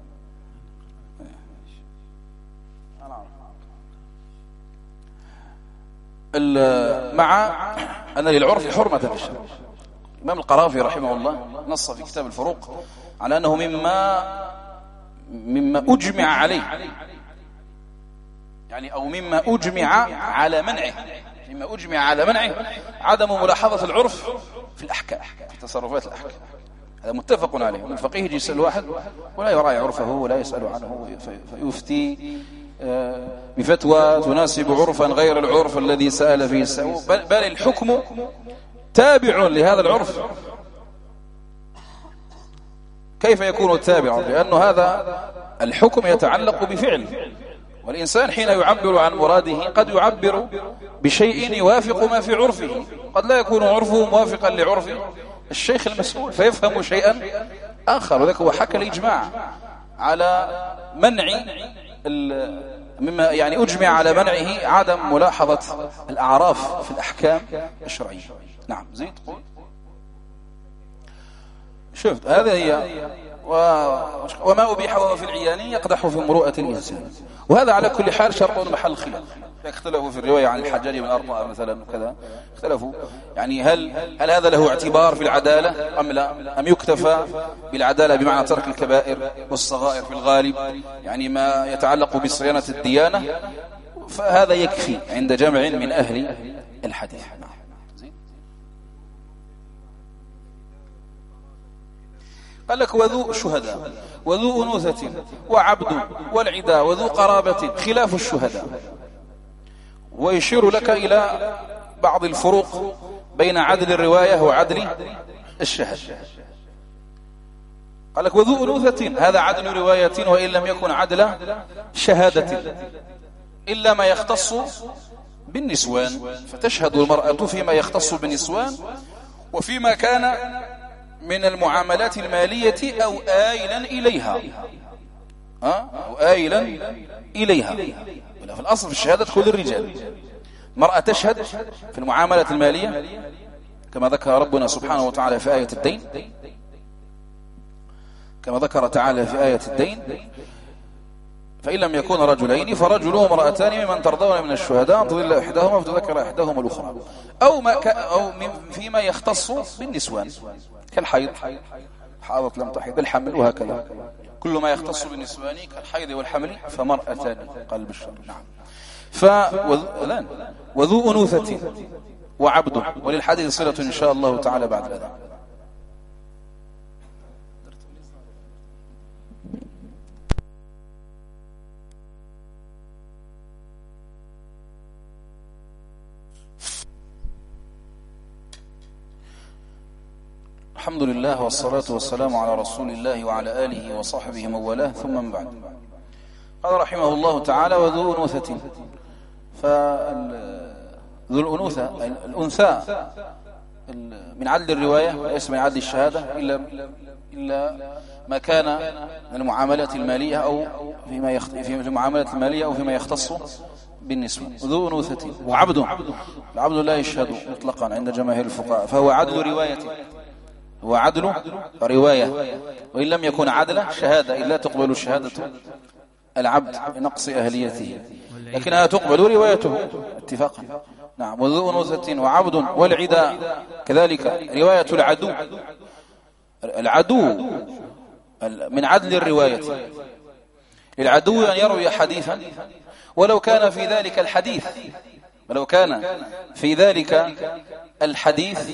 مع أن للعرف حرمة في الشرع. الإمام القرافي رحمه الله نص في كتاب الفروق على أنه مما أجمع عليه، يعني أو مما أجمع على منعه، مما أجمع على منعه عدم ملاحظة العرف في الأحكام، في تصرفات الأحكام. هذا متفق عليه. الفقيه يجي يسأل واحد ولا يراعي عرفه ولا يسأل عنه، فيفتي بفتوى تناسب عرفا غير العرف الذي سأل فيه السائل، بل الحكم تابع لهذا العرف. كيف يكون تابعا؟ لأن هذا الحكم يتعلق بفعل، والإنسان حين يعبر عن مراده قد يعبر بشيء يوافق ما في عرفه، قد لا يكون عرفه موافقا لعرف الشيخ المسؤول فيفهم شيئا آخر. وذلك هو حكى الإجماع على منع مما يعني أجمع على منعه عدم ملاحظة الأعراف في الأحكام الشرعية. نعم زيد قول. شفت هذا هي وما أبيح وهو في العيان يقدح في مروءة الإنسان. وهذا على كل حال شرط محل خلاف. اختلفوا في الرواية عن الحجاج بن أرطاء مثلا وكذا، اختلفوا يعني هل هذا له اعتبار في العدالة أم لا، أم يكتفى بالعدالة بمعنى ترك الكبائر والصغائر في الغالب، يعني ما يتعلق بصيانة الديانة، فهذا يكفي عند جمع من أهل الحديث. قال لك: وذو شهداء وذو أنوثة وعبد والعدا وذو قرابة خلاف الشهداء. ويشير لك إلى بعض الفروق بين عدل الرواية وعدل الشهادة. قال لك: وذو أنوثة هذا عدل رواية وإن لم يكن عدل شهادة، إلا ما يختص بالنسوان، فتشهد المرأة فيما يختص بالنسوان وفيما كان من المعاملات المالية أو آيلا إليها، أو آيلا إليها. في الأصل في الشهادة كل الرجال. مرأة تشهد في المعاملات المالية كما ذكر ربنا سبحانه وتعالى في آية الدين، كما ذكر تعالى في آية الدين: فإن لم يكون رجلين فرجل وامرأتان ممن ترضون من الشهداء أن تضل إحداهما فتذكر إحداهما الأخرى، أو فيما يختص بالنسوان كالحيض، حاضت لم تحيض، الحمل، وهكذا. كل ما يختص بالنسوان كالحيض والحمل فمرأتان قال بالشر. نعم. وذو أنوثة وعبد، وللحديث صلة إن شاء الله تعالى بعد الأذان. الحمد لله والصلاة والسلام على رسول الله وعلى آله وصحبه من والاه، ثم من بعد. قال رحمه الله تعالى: وذو أنوثة. فذو الأنوثة الأنثى من عدل الرواية وليس من عدل الشهادة، إلا ما كان من المعاملات المالية أو في المعاملات المالية أو فيما يختص بالنسبة. ذو أنوثة وعبد، العبد لا يشهد مطلقا عند جماهير الفقهاء، فهو عدل رواية هو عدل رواية، وإن لم يكن عدلا شهادة، إلا تقبل شهادة العبد بنقص أهليته، لكنها تقبل روايته اتفاقا. نعم. وذو أنوثة وعبد والعدا كذلك رواية العدو. العدو من عدل الرواية، العدو أن يروي حديثا ولو كان في ذلك الحديث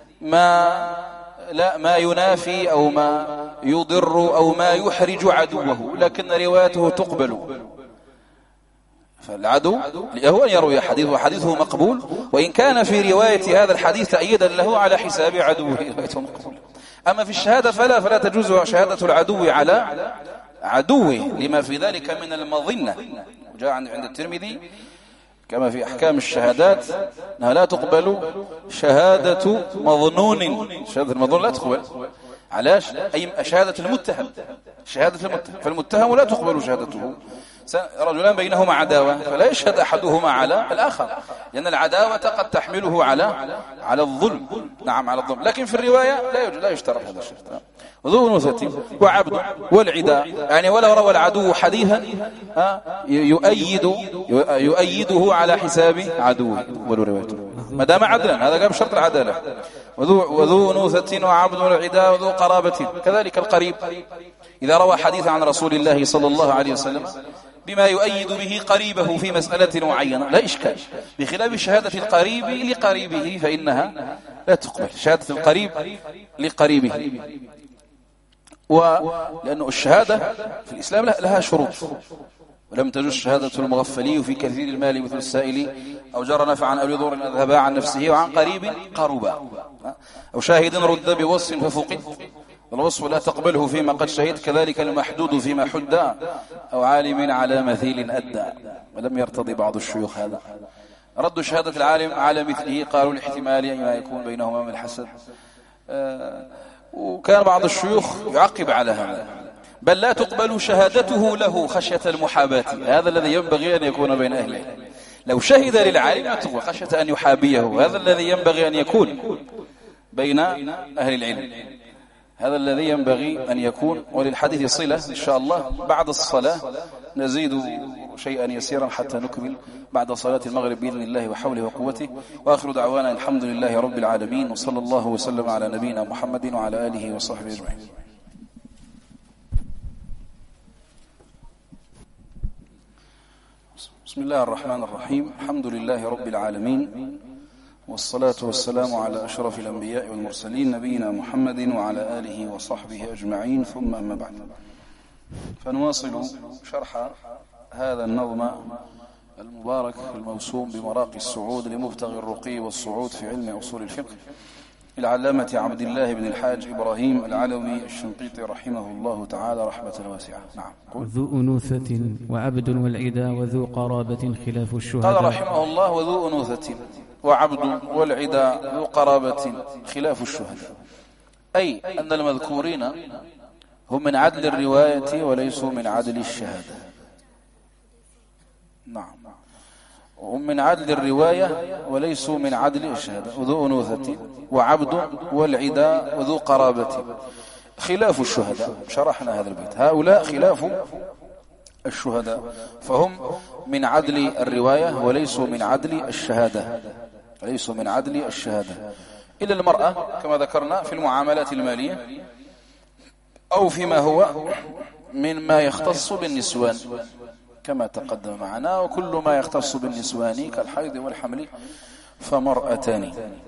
ما ينافي أو ما يضر أو ما يحرج عدوه، لكن روايته تقبل. فالعدو هو أن يروي حديث وحديثه مقبول، وإن كان في رواية هذا الحديث تأييدا له على حساب عدوه روايته مقبول. أما في الشهادة فلا تجوز شهادة العدو على عدوه لما في ذلك من المظنة. وجاء عند الترمذي كما في أحكام الشهادات أنها لا تقبل شهادة مظنون. شهادة المظنون لا تقبل. علاش؟ أي شهادة المتهم، فالمتهم لا تقبل شهادته. رجلان بينهما عداوة فلا يشهد أحدهما على الآخر، لأن العداوة قد تحمله على الظلم. نعم على الظلم، لكن في الرواية لا يشترط هذا الشرط. وذو أنوثة وعبد والعدا، يعني ولو روى العدو حديثا يؤيده على حساب عدوه ولو روايته ما دام عدلا، هذا قام شرط العدالة. وذو أنوثة وعبد والعدا وذو قرابة كذلك القريب، إذا روى حديثا عن رسول الله صلى الله عليه وسلم بما يؤيد به قريبه في مسألة معينة لا إشكال، بخلاف شهادة القريب لقريبه فإنها لا تقبل. شهادة القريب لقريبه، ولأن الشهادة في الإسلام لها شروط، ولم تجوز شهادة المغفلي في كثير المال مثل السائل أو جرى نفعا أو لضر أذهبا عن نفسه وعن قريب قربا، أو شاهد رد بوصف ففقد الوصف لا تقبله فيما قد شهد، كذلك المحدود فيما حدى، أو عالم على مثيل أدى. ولم يرتضي بعض الشيوخ هذا، رد شهادة العالم على مثله، قالوا الاحتمال أي ما يكون بينهما من الحسد. وكان بعض الشيوخ يعقب على هذا، بل لا تقبل شهادته له خشية المحاباة. هذا الذي ينبغي أن يكون بين أهله، لو شهد للعالم لا تقبل خشية أن يحابيه. هذا الذي ينبغي أن يكون بين أهل العلم، هذا الذي ينبغي أن يكون. وللحديث صلة إن شاء الله بعد الصلاة، نزيد شيئا يسيرا حتى نكمل بعد صلاة المغرب بإذن الله وحوله وقوته. وآخر دعوانا الحمد لله رب العالمين، وصلى الله وسلم على نبينا محمد وعلى آله وصحبه أجمعين. بسم الله الرحمن الرحيم. الحمد لله رب العالمين، والصلاة والسلام على أشرف الأنبياء والمرسلين نبينا محمد وعلى آله وصحبه أجمعين، ثم أما بعد، فنواصل شرح هذا النظم المبارك الموسوم بمراقي السعود لمبتغي الرقي والصعود في علم أصول الفقه العلامة عبد الله بن الحاج إبراهيم العلوي الشنقيطي رحمه الله تعالى رحمة واسعة. نعم. ذو أنوثة وعبد والعدا وذو قرابة خلاف الشهداء. قال رحمه الله: وذو أنوثة وعبد والعدا ذو قرابة خلاف الشهداء، أي أن المذكورين هم من عدل الرواية وليسوا من عدل الشهادة. نعم، هم من عدل الرواية وليسوا من عدل الشهادة. وذو أنوثة وعبد والعدا وذو قرابة خلاف الشهداء. شرحنا هذا البيت، هؤلاء خلاف الشهداء، فهم من عدل الرواية وليسوا من عدل الشهادة، ليسوا من عدل الشهادة. إلا المرأة كما ذكرنا في المعاملات المالية، أو فيما هو مما يختص بالنسوان كما تقدم معنا، وكل ما يختص بالنسوان كالحيض والحمل فمرأتان.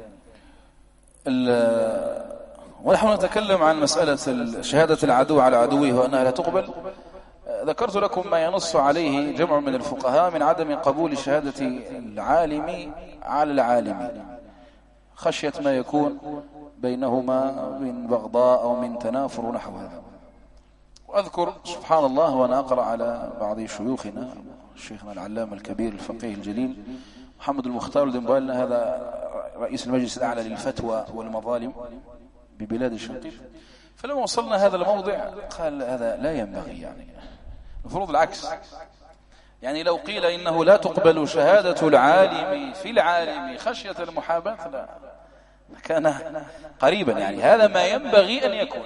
ونحن نتكلم عن مسألة شهادة العدو على عدوه وأنها لا تقبل. ذكرت لكم ما ينص عليه جمع من الفقهاء من عدم قبول شهادة العالم على العالم، خشية ما يكون بينهما من بغضاء أو من تنافر ونحو هذا. وأذكر سبحان الله وأنا أقرأ على بعض شيوخنا، شيخنا العلامة الكبير الفقيه الجليل محمد المختار الدنبال، هذا رئيس المجلس الأعلى للفتوى والمظالم ببلاد الشنقيط، فلما وصلنا هذا الموضع قال هذا لا ينبغي، يعني المفروض العكس. يعني لو قيل إنه لا تقبل شهادة العالم في العالم خشية المحاباة، كان قريبا، يعني هذا ما ينبغي أن يكون،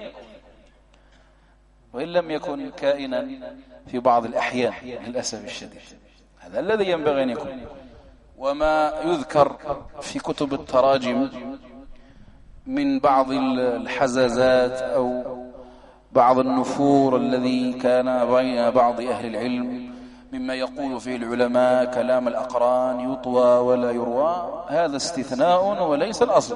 وإن لم يكن كائنا في بعض الأحيان للأسف الشديد. هذا الذي ينبغي أن يكون. وما يذكر في كتب التراجم من بعض الحزازات أو بعض النفور الذي كان بين بعض أهل العلم مما يقول فيه العلماء كلام الأقران يطوى ولا يروى، هذا استثناء وليس الأصل.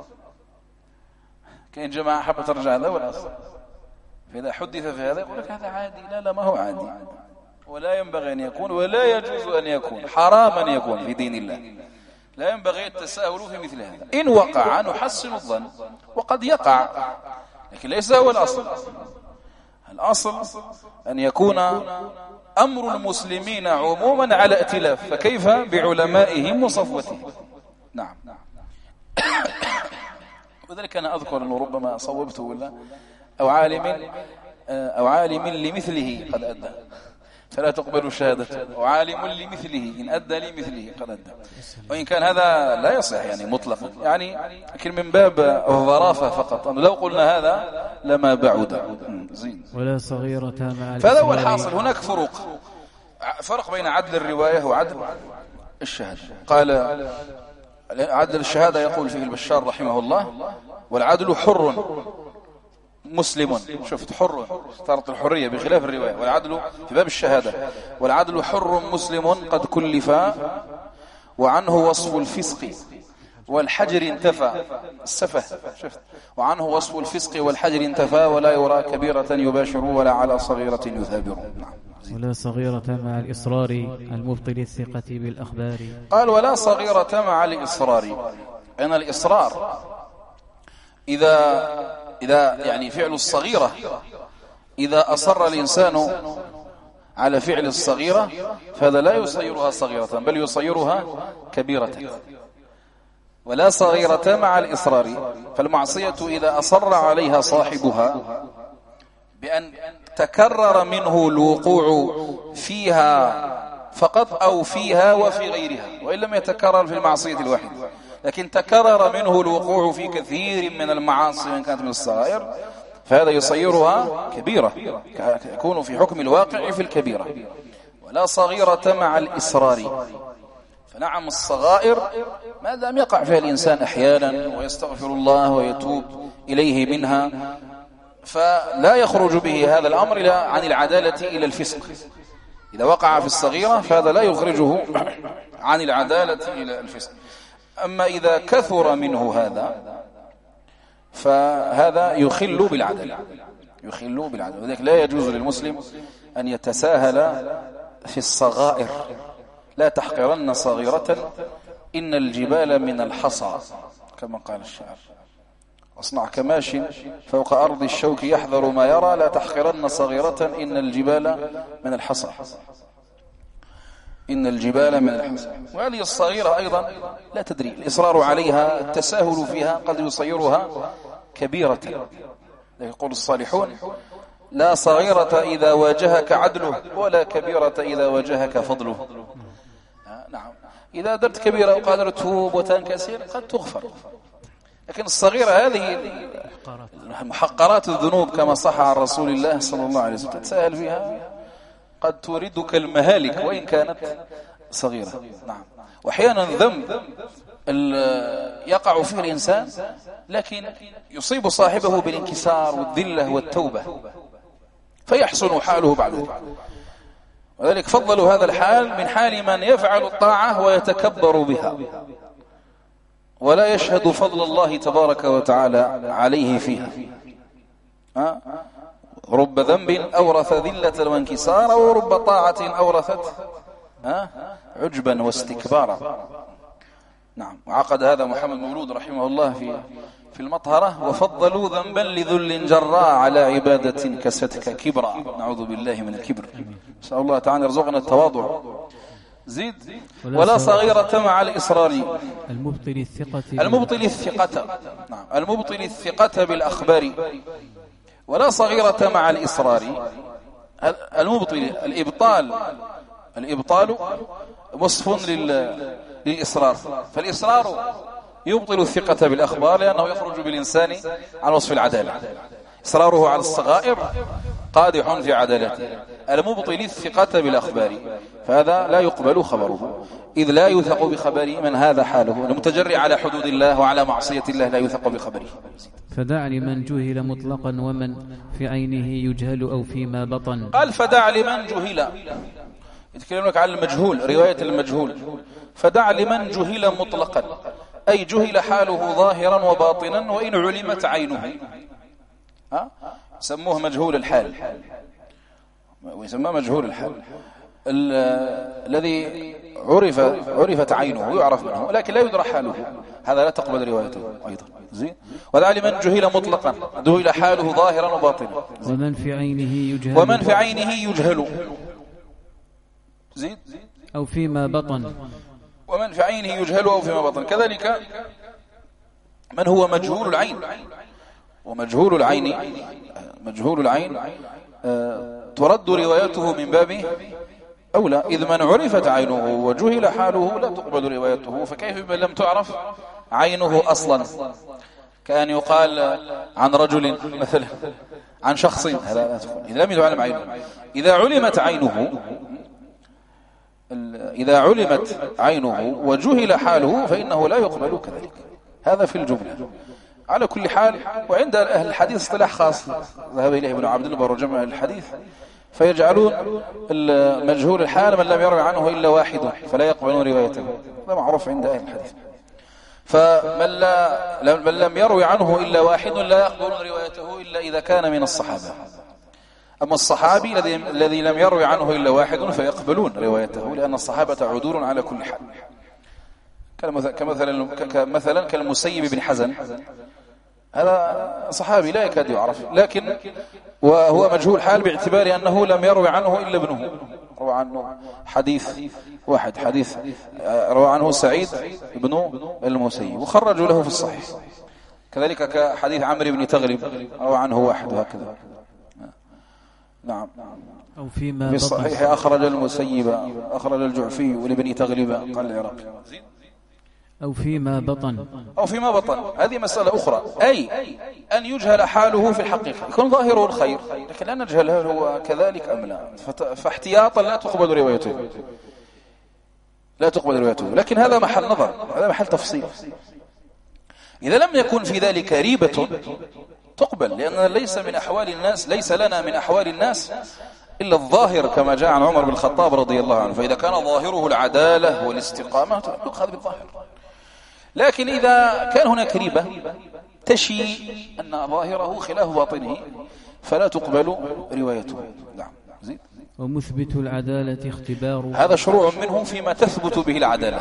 كاين جماعة حابة ترجع هذا والأصل، فإذا حدث في هذا يقول لك هذا عادي. لا ما هو عادي، ولا ينبغي أن يكون، ولا يجوز أن يكون، حرام أن يكون في دين الله. لا ينبغي التساهل في مثل هذا. إن وقع نحسن الظن، وقد يقع، لكن ليس هو الأصل. الأصل أن يكون أمر المسلمين عموما على ائتلاف، فكيف بعلمائهم وصفوتهم؟ نعم. وذلك أنا أذكر أنه ربما صوبته ولا أو عالم لمثله قد أدى فلا تقبل شهادته، وعالم لمثله إن أدى لمثله قد أدى. وإن كان هذا لا يصح يعني مطلقا، يعني لكن من باب الظرافة فقط، لو قلنا هذا لما بعد. زين. ولا صغيرة مع فهذا هو الحاصل. هناك فرق بين عدل الرواية وعدل الشهادة. قال عدل الشهادة يقول فيه البشار رحمه الله: والعدل حر مسلم. شفت حر، اشترط الحرية بخلاف الرواية. والعدل في باب الشهادة: والعدل حر مسلم قد كلف، وعنه وصف الفسق والحجر انتفى. السفه، شفت، وعنه وصف الفسق والحجر انتفى، ولا يرى كبيرة يباشر ولا على صغيرة يثابر. ولا صغيرة مع الإصرار المبطل الثقة بالأخبار. قال: ولا صغيرة مع الإصرار. أن الإصرار إذا يعني فعل الصغيرة، إذا أصر الإنسان على فعل الصغيرة فهذا لا يصيرها صغيرة، بل يصيرها كبيرة. ولا صغيرة مع الإصرار. فالمعصية إذا أصر عليها صاحبها بأن تكرر منه الوقوع فيها فقط أو فيها وفي غيرها، وإن لم يتكرر في المعصية الواحدة، لكن تكرر منه الوقوع في كثير من المعاصي من كانت من الصغائر، فهذا يصيرها كبيرة، يكون في حكم الواقع في الكبيرة. ولا صغيرة مع الإصرار. فنعم الصغائر ما دام يقع فيها الإنسان أحيانا ويستغفر الله ويتوب إليه منها، فلا يخرج به هذا الأمر عن العدالة إلى الفسق. إذا وقع في الصغيرة فهذا لا يخرجه عن العدالة إلى الفسق. أما إذا كثر منه هذا فهذا يخل بالعدل، وذلك لا يجوز للمسلم أن يتساهل في الصغائر. لا تحقرن صغيرة إن الجبال من الحصى، كما قال الشاعر. واصنع كماش فوق أرض الشوك يحذر ما يرى، لا تحقرن صغيرة إن الجبال من الحصى. إن الجبال من الحصى. وهذه الصغيرة أيضا لا تدري، الإصرار عليها، التساهل فيها قد يصيرها كبيرة. يقول الصالحون: لا صغيرة إذا واجهك عدله، ولا كبيرة إذا واجهك فضله. نعم، إذا درت كبيرة وقادر توب وتنكسر قد تغفر، لكن الصغيرة هذه محقرات الذنوب كما صح عن رسول الله صلى الله عليه وسلم، تتساهل فيها قد توردك المهالك وإن كانت صغيرة. نعم. وأحيانا ذنب يقع فيه الإنسان لكن يصيب صاحبه بالانكسار والذلة والتوبة، فيحسن حاله بعد ذلك. وذلك فضلوا هذا الحال من حال من يفعل الطاعة ويتكبر بها ولا يشهد فضل الله تبارك وتعالى عليه فيها. رب ذنب أورث ذلة وانكسارا، ورب طاعة أورثت عجبا واستكبارا. نعم. وعقد هذا محمد مولود رحمه الله في المطهرة: وفضلوا ذنبا لذل جراء على عبادة كستك كبرا. نعوذ بالله من الكبر، نسأل الله تعالى يرزقنا التواضع. زيد. ولا صغيرة مع الإصرار. المبطل الثقة. نعم، المبطل الثقة بالأخبار. ولا صغيرة مع الإصرار. المبطل الإبطال وصف للإصرار. فالإصرار يبطل الثقة بالأخبار لأنه يخرج بالإنسان عن وصف العدالة. إصراره على الصغائر قادح في عدالته. المبطل الثقة بالأخبار فهذا لا يقبل خبره، إذ لا يوثق بخبره من هذا حاله. المتجرئ على حدود الله وعلى معصية الله لا يوثق بخبره. فدع لمن جهل مطلقا ومن في عينه يجهل أو فيما بطن. قال فدع لمن جهل، يتكلم لك عن المجهول، رواية المجهول. فدع لمن جهل مطلقا أي جهل حاله ظاهرا وباطنا وإن علمت عينه. سموه مجهول الحال، ويسمى مجهول الحال الذي عرفت عينه يعرف منه لكن لا يدرى حاله، هذا لا تقبل روايته أيضا. زين. وذا لمن جهل مطلقا جهل حاله ظاهرا وباطنا. ومن في عينه يجهل زين أو فيما بطن. ومن في عينه يجهل أو فيما بطن. كذلك من هو مجهول العين، ومجهول العين ترد روايته من باب أولى، إذ من عرفت عينه وجهل حاله لا تقبل روايته، فكيف بمن لم تعرف عينه أصلا؟ كأن يقال عن رجل مثلا عن شخص، هذا لا تقبل إذا لم يعلم عينه. إذا علمت عينه وجهل حاله فإنه لا يقبل كذلك. هذا في الجملة. على كل حال، وعند أهل الحديث اصطلاح خاص ذهب إليه ابن عبد البر وجمع أهل الحديث، فيجعلون مجهول الحال من لم يروي عنه إلا واحد فلا يقبلون روايته. هذا معروف عند أهل الحديث. فمن لم يروي عنه إلا واحد لا يقبلون روايته إلا إذا كان من الصحابة. أما الصحابي الذي لم يروي عنه إلا واحد فيقبلون روايته، لأن الصحابة عدول على كل حال. كمثلا كالمسيب بن حزن، هذا صحابي لا يكاد يعرف، لكن وهو مجهول حال باعتبار أنه لم يروي عنه إلا ابنه، روى عنه حديث واحد، حديث روى عنه سعيد بن المسيب وخرجوا له في الصحيح. كذلك كحديث عمرو بن تغلب روى عنه واحد، وهكذا. نعم. أو فيما في الصحيح أخرج المسيب، أخرج الجعفي ولابن تغلب قال العراقي. أو فيما بطن. هذه مسألة أخرى، أي أن يجهل حاله في الحقيقة، يكون ظاهره الخير لكن لا نجهل هل هو كذلك أم لا، فاحتياطا لا تقبل روايته. لكن هذا محل نظر، هذا محل تفصيل. إذا لم يكن في ذلك ريبة تقبل، لأن ليس لنا من أحوال الناس إلا الظاهر، كما جاء عن عمر بن الخطاب رضي الله عنه، فإذا كان ظاهره العدالة والاستقامة يؤخذ بالظاهر. لكن إذا كان هناك ريبة تشي أن ظاهره خلاف باطنه فلا تقبل روايته. نعم. زين. ومثبت العدالة اختبار، هذا شروع منه فيما تثبت به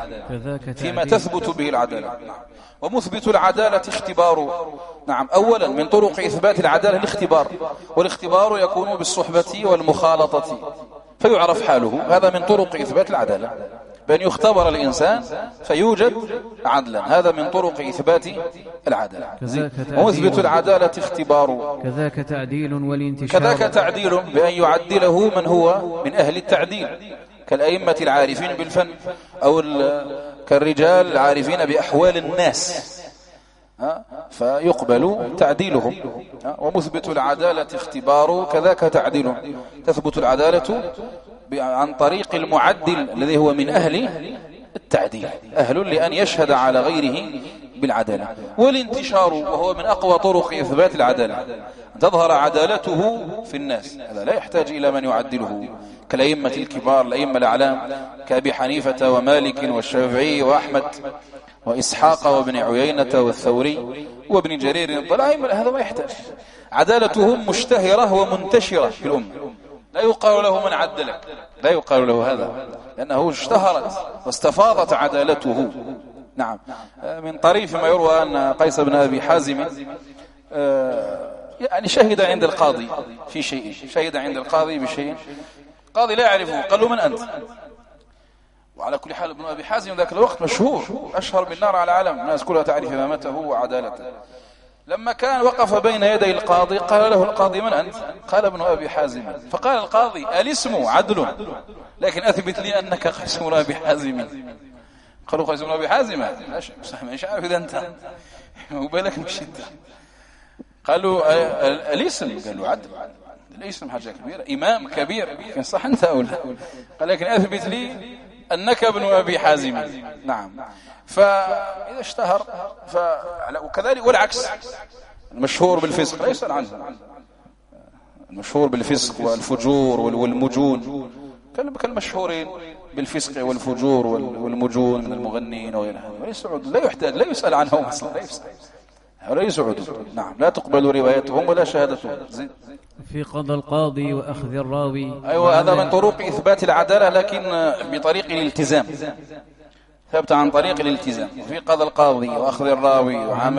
العدالة. ومثبت العدالة اختبار. نعم. أولا من طرق إثبات العدالة الاختبار، والاختبار يكون بالصحبة والمخالطة فيعرف حاله. هذا من طرق إثبات العدالة، بأن يختبر الإنسان فيوجد عدلا، هذا من طرق إثبات العدالة. ومثبت العدالة اختبار. كذاك تعديل والانتشار. كذاك تعديل بأن يعدله من هو من أهل التعديل، كالأئمة العارفين بالفن، أو كالرجال العارفين بأحوال الناس، فيقبل تعديلهم. ومثبت العدالة اختبار. كذاك تعديل، تثبت العدالة عن طريق المعدل الذي هو من أهل التعديل، أهل لأن يشهد على غيره بالعدالة. والانتشار، وهو من أقوى طرق إثبات العدالة، تظهر عدالته في الناس، هذا لا يحتاج إلى من يعدله، كالأئمة الكبار، الأئمة الأعلام كأبي حنيفة ومالك والشافعي وأحمد وإسحاق وابن عيينة والثوري وابن جرير الطلائي، هذا ما يحتاج. عدالتهم مشتهرة ومنتشرة في الأمة، لا يقال له من عدلك، لا يقال له هذا، لأنه اشتهرت واستفاضت عدالته. نعم. من طريف ما يروى أن قيس بن أبي حازم يعني شهد عند القاضي في شيء، شهد عند القاضي بشيء، القاضي لا يعرفه، قال له من أنت؟ وعلى كل حال ابن أبي حازم ذاك الوقت مشهور، أشهر بالنار على العالم، الناس كلها تعرف إمامته وعدالته. لما كان وقف بين يدي القاضي قال له القاضي من أنت؟ قال ابن أبي حازم. فقال القاضي الاسم عدل، لكن أثبت لي أنك قيس بن أبي حازم. قالوا قيس بن أبي حازم مش عارف إذا أنت وبالك مش أنت. قالوا الاسم، قالوا عدل الاسم حاجة كبيرة، إمام كبير، كان صح أنت أو لا؟ قال لكن أثبت لي أنك ابن أبي حازم. نعم. فإذا اشتهر وكذلك والعكس، المشهور بالفسق لا يسأل عنه، المشهور بالفسق والفجور والمجون كالمشهورين بالفسق والفجور والمجون من المغنين وغيرها، لا يحتاج، لا يسأل عنهم أصلا، لا يسعدون. نعم. لا تقبل روايتهم ولا شهادتهم. في قضى القاضي وأخذ الراوي. أيوة، هذا من طرق إثبات العدالة، لكن بطريق الالتزام، ثبت عن طريق الالتزام. في قضى القاضي وأخذ الراوي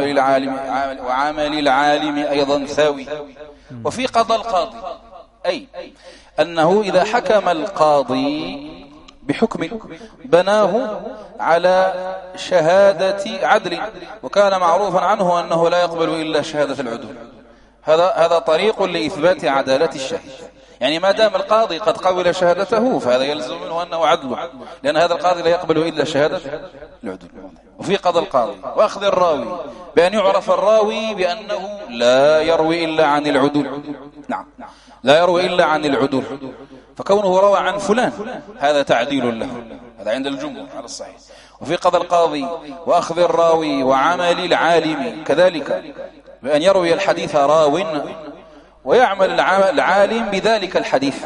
وعمل العالم أيضا ثاوي. وفي قضى القاضي أي أنه إذا حكم القاضي بحكم بناه على شهادة عدل، وكان معروفا عنه أنه لا يقبل إلا شهادة العدول، هذا طريق لإثبات عدالة الشهيد. يعني ما دام القاضي قد قبل شهادته فهذا يلزم منه أنه عدل، لأن هذا القاضي لا يقبل إلا شهادة العدول. وفي قضى القاضي وأخذ الراوي، بأن يعرف الراوي بأنه لا يروي إلا عن العدول. نعم، لا يروي إلا عن العدول، فكونه روى عن فلان هذا تعديل له، هذا عند الجمهور على الصحيح. وفي قضى القاضي وأخذ الراوي وعمل العالم كذلك، بأن يروي الحديث راو ويعمل العالم بذلك الحديث،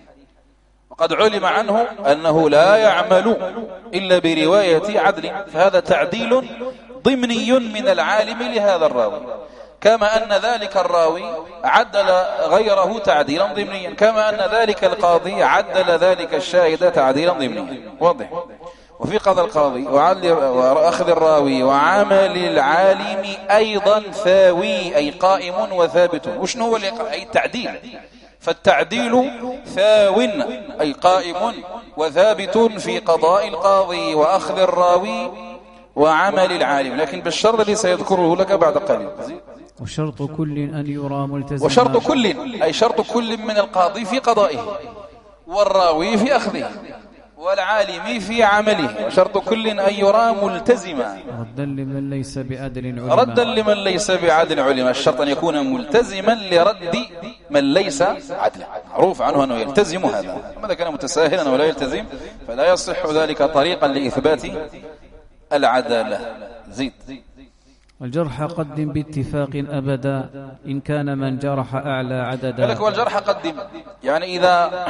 وقد علم عنه أنه لا يعمل إلا برواية عدل، فهذا تعديل ضمني من العالم لهذا الراوي، كما أن ذلك الراوي عدل غيره تعديلا ضمنيا، كما أن ذلك القاضي عدل ذلك الشاهد تعديلا ضمنيا. واضح. وفي قضى القاضي وأخذ الراوي وعمل العالم أيضا ثاوي، أي قائم وثابت. وشنو هو أي التعديل؟ فالتعديل ثاو أي قائم وثابت في قضاء القاضي وأخذ الراوي وعمل العالم، لكن بالشرط الذي سيذكره لك بعد قليل. وشرط كل أن يرى ملتزما. وشرط كل أي شرط كل من القاضي في قضائه، والراوي في أخذه، والعالم في عمله. وشرط كل أن يرى ملتزما، ردا لمن ليس بعدل علما. ردا لمن ليس بعدل علما. الشرط أن يكون ملتزما لرد من ليس عدلا، معروف عنه أنه يلتزم هذا. أما إذا كان متساهلا ولا يلتزم فلا يصح ذلك طريقا لإثبات العدالة. زيد. والجرح قدم باتفاق أبدا إن كان من جرح أعلى عددا. لك والجرح قدم، يعني إذا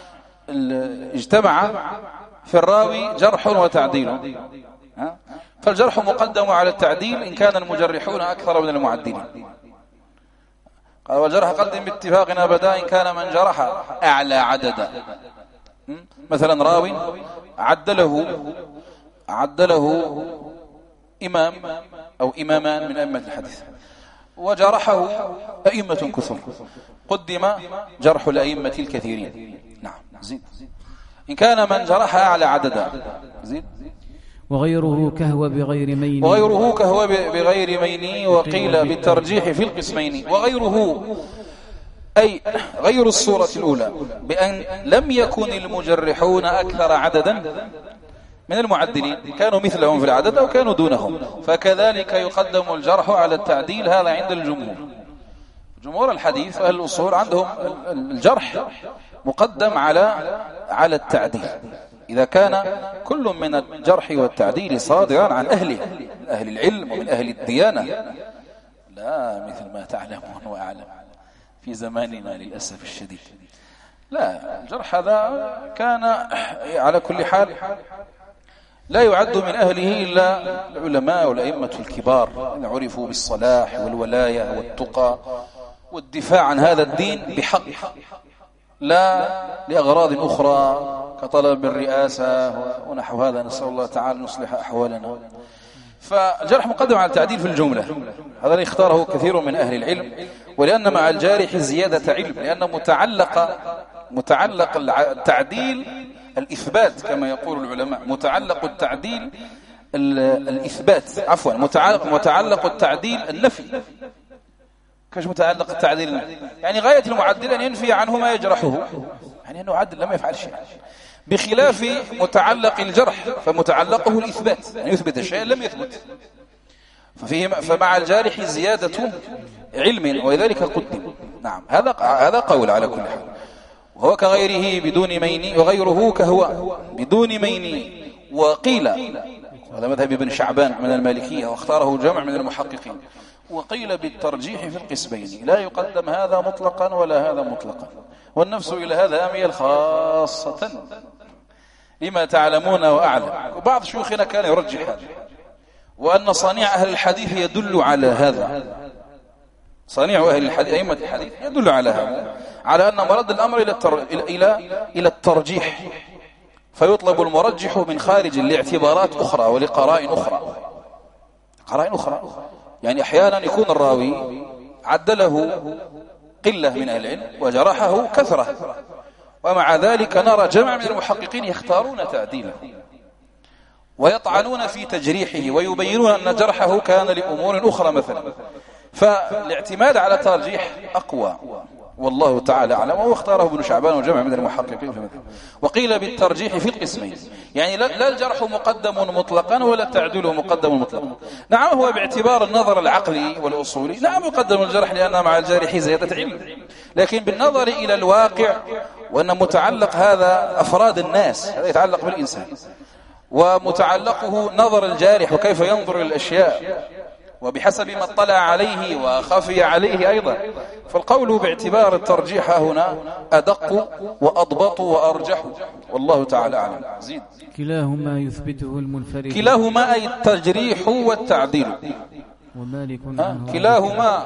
اجتمع في الراوي جرح وتعديل، فالجرح مقدم على التعديل إن كان المجرحون أكثر من المعدلين. قال والجرح قدم باتفاق أبدا إن كان من جرح أعلى عددا. مثلا راوي عدله إمام أو إمامان من أئمة الحديث، وجرحه أئمة كثر، قدم جرح الأئمة الكثيرين. نعم. زيد. إن كان من جرح أعلى عددا. زيد. وغيره كهو بغير مين. وغيره كهو بغير مين، وقيل بالترجيح في القسمين. وغيره أي غير الصورة الأولى، بأن لم يكن المجرحون أكثر عددا من المعدلين، كانوا مثلهم في العدد أو كانوا دونهم، فكذلك يقدم الجرح على التعديل. هذا عند الجمهور. جمهور الحديث أهل الأصول عندهم الجرح مقدم على التعديل، إذا كان كل من الجرح والتعديل صادرا عن أهل العلم ومن أهل الديانة، لا مثل ما تعلمون وأعلم في زماننا للأسف الشديد. لا، الجرح هذا كان على كل حال لا يعد من أهله إلا العلماء والأئمة الكبار، إن عرفوا بالصلاح والولاية والتقى والدفاع عن هذا الدين بحق، لا لأغراض أخرى كطلب الرئاسة ونحو هذا. نسأل الله تعالى أن يصلح أحوالنا. فالجرح مقدم على التعديل في الجملة، هذا اللي اختاره كثير من أهل العلم، ولأن مع الجارح زيادة علم، لأن متعلق التعديل الإثبات كما يقول العلماء. متعلق التعديل الإثبات، عفوا متعلق التعديل النفي. كيش متعلق التعديل؟ يعني غاية المعدل أن ينفي عنه ما يجرحه، يعني أنه عدل لم يفعل شيء. بخلاف متعلق الجرح، فمتعلقه الإثبات، يعني يثبت الشيء لم يثبت، فمع الجارح زيادة علم ولذلك قدم. نعم، هذا قول على كل حال. وهو كغيره بدون مين، وغيره كهو بدون مين. وقيل، هذا مذهب ابن شعبان من المالكية واختاره جمع من المحققين، وقيل بالترجيح في القسمين، لا يقدم هذا مطلقا ولا هذا مطلقا، والنفس إلى هذا أميل خاصة لما تعلمون وأعلم. وبعض شيوخنا كان يرجح هذا، وأن صنيع أهل الحديث يدل على هذا، صنيع أهل الحديث أئمة الحديث يدل على هذا، على أن مرد الأمر إلى الترجيح، فيطلب المرجح من خارج لاعتبارات أخرى ولقرائن أخرى، قرائن أخرى. يعني أحيانا يكون الراوي عدله قلة من أهل العلم وجرحه كثرة، ومع ذلك نرى جمع من المحققين يختارون تعديله ويطعنون في تجريحه ويبينون أن جرحه كان لأمور أخرى مثلا. فالاعتماد على الترجيح أقوى، والله تعالى أعلم، واختاره ابن شعبان وجمع من المحققين في المذهب. وقيل بالترجيح في القسمين، يعني لا الجرح مقدم مطلقا ولا التعديل مقدم مطلقا. نعم، هو باعتبار النظر العقلي والأصولي نعم يقدم الجرح لأن مع الجارح زيادة علم، لكن بالنظر إلى الواقع وأن متعلق هذا أفراد الناس، هذا يتعلق بالإنسان، ومتعلقه نظر الجارح وكيف ينظر للأشياء وبحسب ما اطلع عليه وخفي عليه أيضا. فالقول باعتبار الترجيح هنا أدق وأضبط وأرجح، والله تعالى أعلم. زيد. كلاهما يثبته المنفرد، كلاهما أي التجريح والتعديل، ومالك كلاهما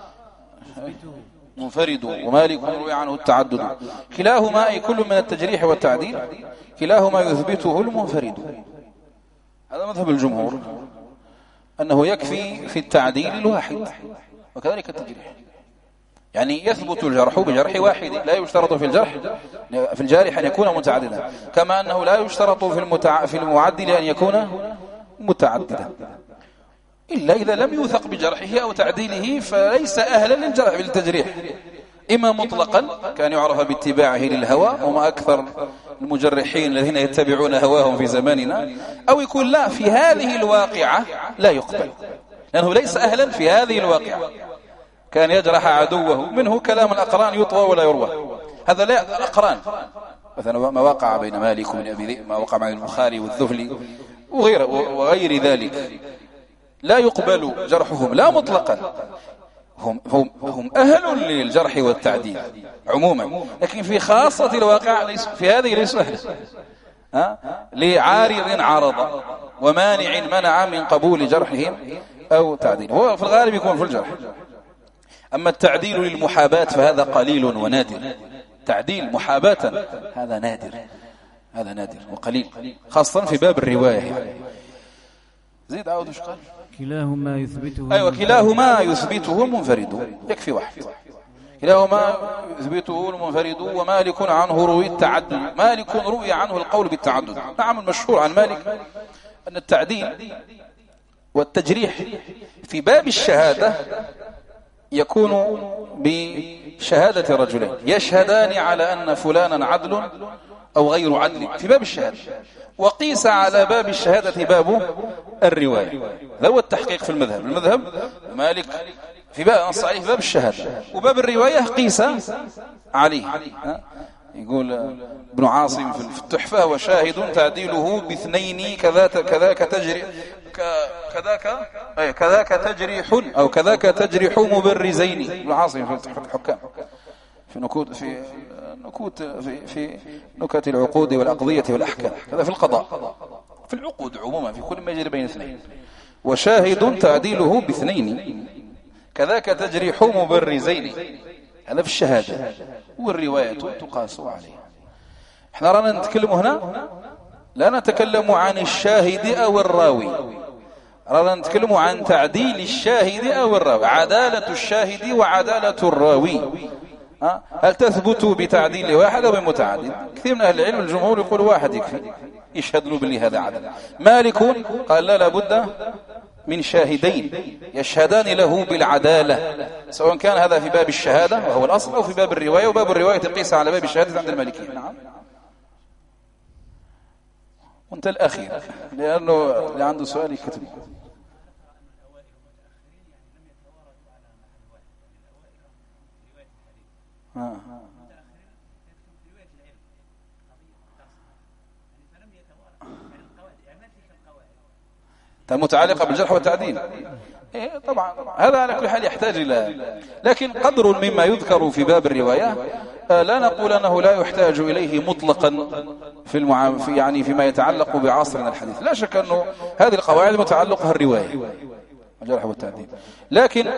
منفرد ومالك روي عنه التعدد. كلاهما أي كل من التجريح والتعديل، كلاهما يثبته المنفرد. هذا مذهب الجمهور، أنه يكفي في التعديل الواحد، وكذلك التجريح، يعني يثبت الجرح بجرح واحد، لا يشترط في الجارح أن يكون متعددا، كما أنه لا يشترط في المعدل أن يكون متعددا، إلا إذا لم يوثق بجرحه أو تعديله فليس أهلا للجرح بالتجريح، إما مطلقا كان يعرف باتباعه للهوى، وما أكثر المجرحين الذين يتبعون هواهم في زماننا، أو يكون لا في هذه الواقعة لا يقبل لأنه ليس أهلا في هذه الواقعة، كان يجرح عدوه، منه كلام الأقران يطوى ولا يروى. هذا لا الأقران مثلا ما وقع بين مالك وابن أبي ذئب، ما وقع بين البخاري والذهلي وغير ذلك، لا يقبل جرحهم لا مطلقا، هم أهل للجرح والتعديل عموما، لكن في خاصة الواقع في هذه ليسوا أهلا، لعارض عارض ومانع منع من قبول جرحهم أو تعديل، هو في الغالب يكون في الجرح. أما التعديل للمحاباة فهذا قليل ونادر، تعديل محاباة هذا نادر وقليل، خاصة في باب الرواية يعني. زيد عاود وش قال؟ كلاهما يثبته، أيوة كلاهما يثبته المنفرد، يكفي واحد، كلاهما يثبته المنفرد. ومالك عنه روي التعدد، مالك روي عنه القول بالتعدد. نعم، المشهور عن مالك أن التعديل والتجريح في باب الشهادة يكون بشهادة رجلين يشهدان على أن فلانا عدل أو غير عدل في باب الشهادة، وقيس على باب الشهادة باب الرواية. ذا هو التحقيق في المذهب مالك في باب الصحيح باب الشهادة، وباب الرواية قيس عليه. يقول ابن عاصم في التحفة: وشاهد تعديله باثنين كذاك تجريح أو كذاك تجريح مبرزين. ابن عاصم في تحفة الحكام في نكت العقود والأقضية والأحكام، هذا في القضاء، في العقود عموما، في كل ما يجري بين اثنين. وشاهد تعديله باثنين كذاك تجريح مبرزين، هذا في الشهادة، والرواية تقاس عليها. احنا رانا نتكلم هنا لا نتكلم عن الشاهد أو الراوي، رانا نتكلم عن تعديل الشاهد أو الراوي، عدالة الشاهد وعدالة الراوي. هل تثبت بتعديل واحد أو بمتعدد؟ كثير من أهل العلم الجمهور يقول واحد يكفي، يشهد له باللي هذا عدل. مالك قال لا، لابد من شاهدين يشهدان له بالعدالة، سواء كان هذا في باب الشهادة وهو الأصل أو في باب الرواية، وباب الرواية تقيس على باب الشهادة عند المالكية. نعم. وانت الأخير، لأنه اللي عنده سؤال يكتبه. متعلقة بالجرح والتعديل. إيه طبعا هذا على كل حال يحتاج إلى، لكن قدر مما يذكر في باب الرواية لا نقول أنه لا يحتاج إليه مطلقا في يعني فيما يتعلق بعصرنا الحديث. لا شك أنه هذه القواعد متعلقها الرواية الجرح والتعديل، لكن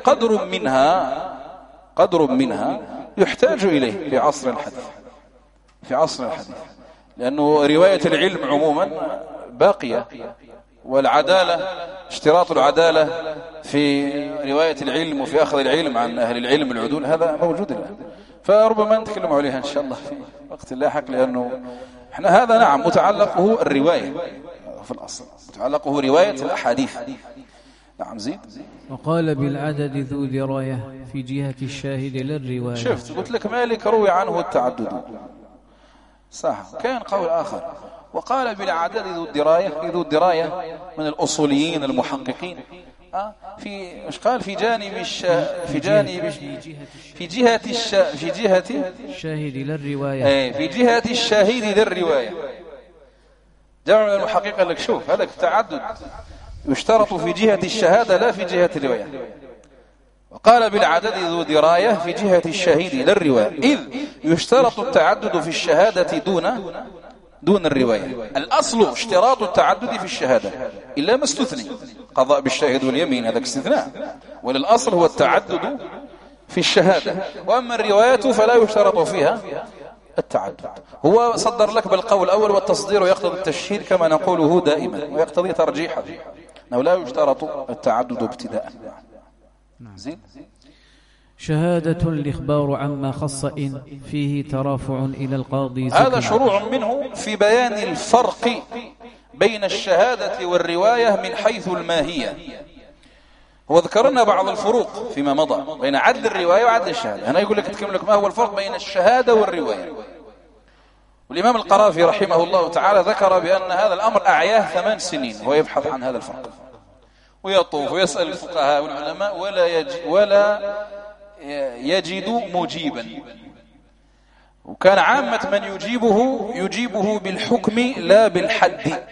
قدر منها يحتاج إليه في عصر الحديث، لأنه رواية العلم عموما باقية، والعدالة اشتراط العدالة في رواية العلم وفي أخذ العلم عن أهل العلم العدول هذا موجود الآن، فربما نتكلم عليها إن شاء الله في وقت لاحق، لأنه احنا هذا نعم متعلقه الرواية في الأصل، متعلقه رواية الأحاديث. نعم زيد. وقال بالعدد ذو دراية في جهة الشاهد للرواية. شفت قلت لك مالك روي عنه التعدد، صح. كان قول آخر وقال بالعدد ذو الدراية من الأصوليين المحققين في مش قال في جانب في جهة الشاهد للرواية، في جهة الشاهد للرواية. جمع من المحقق قال لك شوف هذا التعدد يشترط في جهة الشهادة لا في جهة الرواية، وقال بالعدد ذو دراية في جهة الشاهد للرواية، إذ يشترط التعدد في الشهادة دون الرواية. الأصل اشتراط التعدد في الشهادة إلا ما استثني، قضاء بالشاهد واليمين هذا استثناء، وللأصل هو التعدد في الشهادة، وأما الرواية فلا يشترط فيها التعدد. هو صدر لك بالقول الأول، والتصدير يقتضي التشهير كما نقوله دائما، ويقتضي ترجيحه أنه لا يشترط التعدد ابتداء. زين. شهادة الإخبار عما خص إن فيه ترافع إلى القاضي هذا شروع منه في بيان الفرق بين الشهادة والرواية من حيث الماهية. هو ذكرنا بعض الفروق فيما مضى بين عدل الرواية وعدل الشهادة. أنا يقول لك أتكلم لك ما هو الفرق بين الشهادة والرواية. والإمام القرافي رحمه الله تعالى ذكر بأن هذا الأمر أعياه 8 سنين وهو يبحث عن هذا الفرق، ويطوف ويسأل الفقهاء والعلماء ولا يجد مجيبا، وكان عامة من يجيبه بالحكم لا بالحد.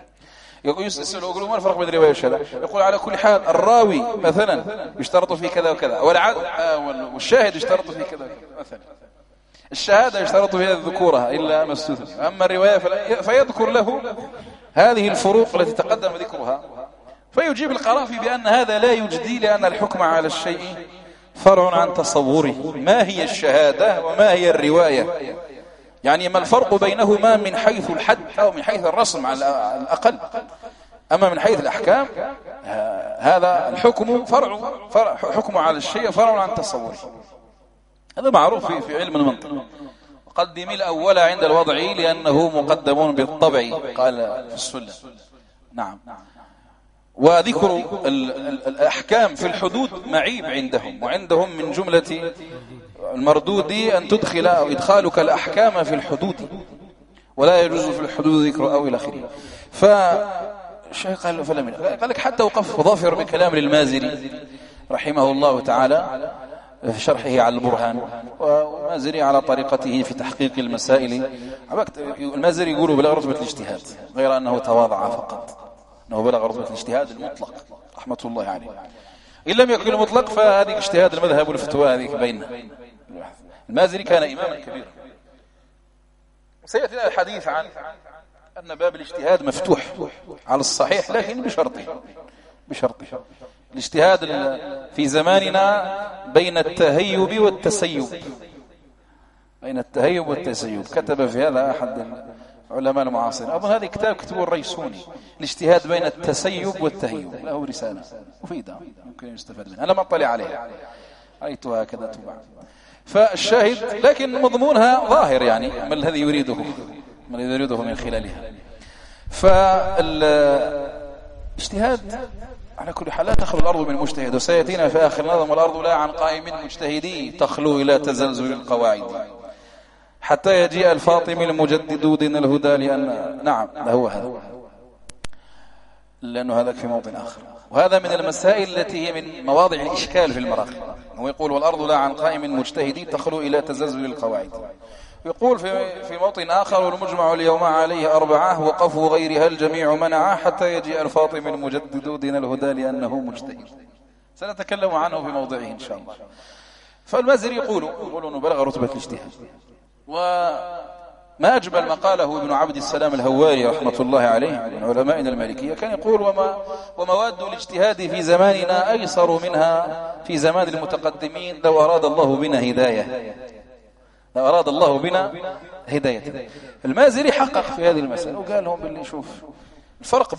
يسأل يقول ما الفرق بين الرواية والشهادة؟ يقول على كل حال الراوي مثلا يشترط فيه كذا وكذا، والشاهد يشترط فيه كذا وكذا مثلا. الشهادة يشترط فيها الذكورة إلا ما استثنى، أما الرواية فيذكر له هذه الفروق التي تقدم ذكرها، فيجيب القرافي بأن هذا لا يجدي، لأن الحكم على الشيء فرع عن تصوره. ما هي الشهادة وما هي الرواية؟ يعني ما الفرق بينهما من حيث الحد أو من حيث الرسم على الأقل، أما من حيث الأحكام هذا الحكم حكم على الشيء فرع عن تصوره. هذا معروف في علم المنطق. قدم الأول عند الوضع لأنه مقدم بالطبع قال في السلة. نعم. وذكر الأحكام في الحدود معيب عندهم، وعندهم من جملة المردود أن تدخل أو إدخالك الأحكام في الحدود، ولا يجوز في الحدود ذكر أو إلى آخره. فالشيخ قال لك حتى وقف ظافر بكلام للمازري رحمه الله تعالى في شرحه على البرهان، والمازري على طريقته في تحقيق المسائل. المازري يقول بلغ رتبة الاجتهاد، غير أنه تواضع فقط، أنه بلغ رتبة الاجتهاد المطلق رحمة الله عليه. إن لم يكن المطلق فهذه اجتهاد المذهب والفتوى هذه بيننا. المازري كان إماما كبيرا. سيأتي الحديث عن أن باب الاجتهاد مفتوح على الصحيح، لكن بشرطه الاجتهاد في زماننا بين التهيب والتسيب. كتب في هذا أحد علماء المعاصرين، أظن هذا كتاب كتبه الريسوني، الاجتهاد بين التسيب والتهيب، له رسالة مفيدة يمكن يستفاد منها، أنا ما أطلع عليها، رأيتها كذا تبع. فالشاهد لكن مضمونها ظاهر، يعني ما الذي يريده من خلالها. فالاجتهاد على كل حال لا تخلو الأرض من مجتهد، وسيأتينا في آخر نظم والأرض لا عن قائم مجتهدي تخلو إلى تزلزل القواعد. حتى يجيء الفاطمي المجدد دين الهدى لأن نعم هو هذا، لأنه هذا في موطن آخر. وهذا من المسائل التي هي من مواضع الإشكال في المراقي. هو يقول والأرض لا عن قائم مجتهد تخلو إلى تزلزل القواعد. يقول في موطن آخر والمجمع اليوم عليه 4 وقفوا غيرها الجميع منعه حتى يجيء الفاطمي المجدد دين الهدى لأنه مجتهد. سنتكلم عنه في موضعه إن شاء الله. فالمازري يقول أنه بلغ رتبة الاجتهاد. وما أجمل ما قاله ابن عبد السلام الهواري رحمة الله عليه من علمائنا المالكية، كان يقول ومواد الاجتهاد في زماننا أيسر منها في زمان المتقدمين لو أراد الله بنا هداية، لو أراد الله بنا هداية. المازري حقق في هذه المسألة وقال لهم باللي شوف الفرق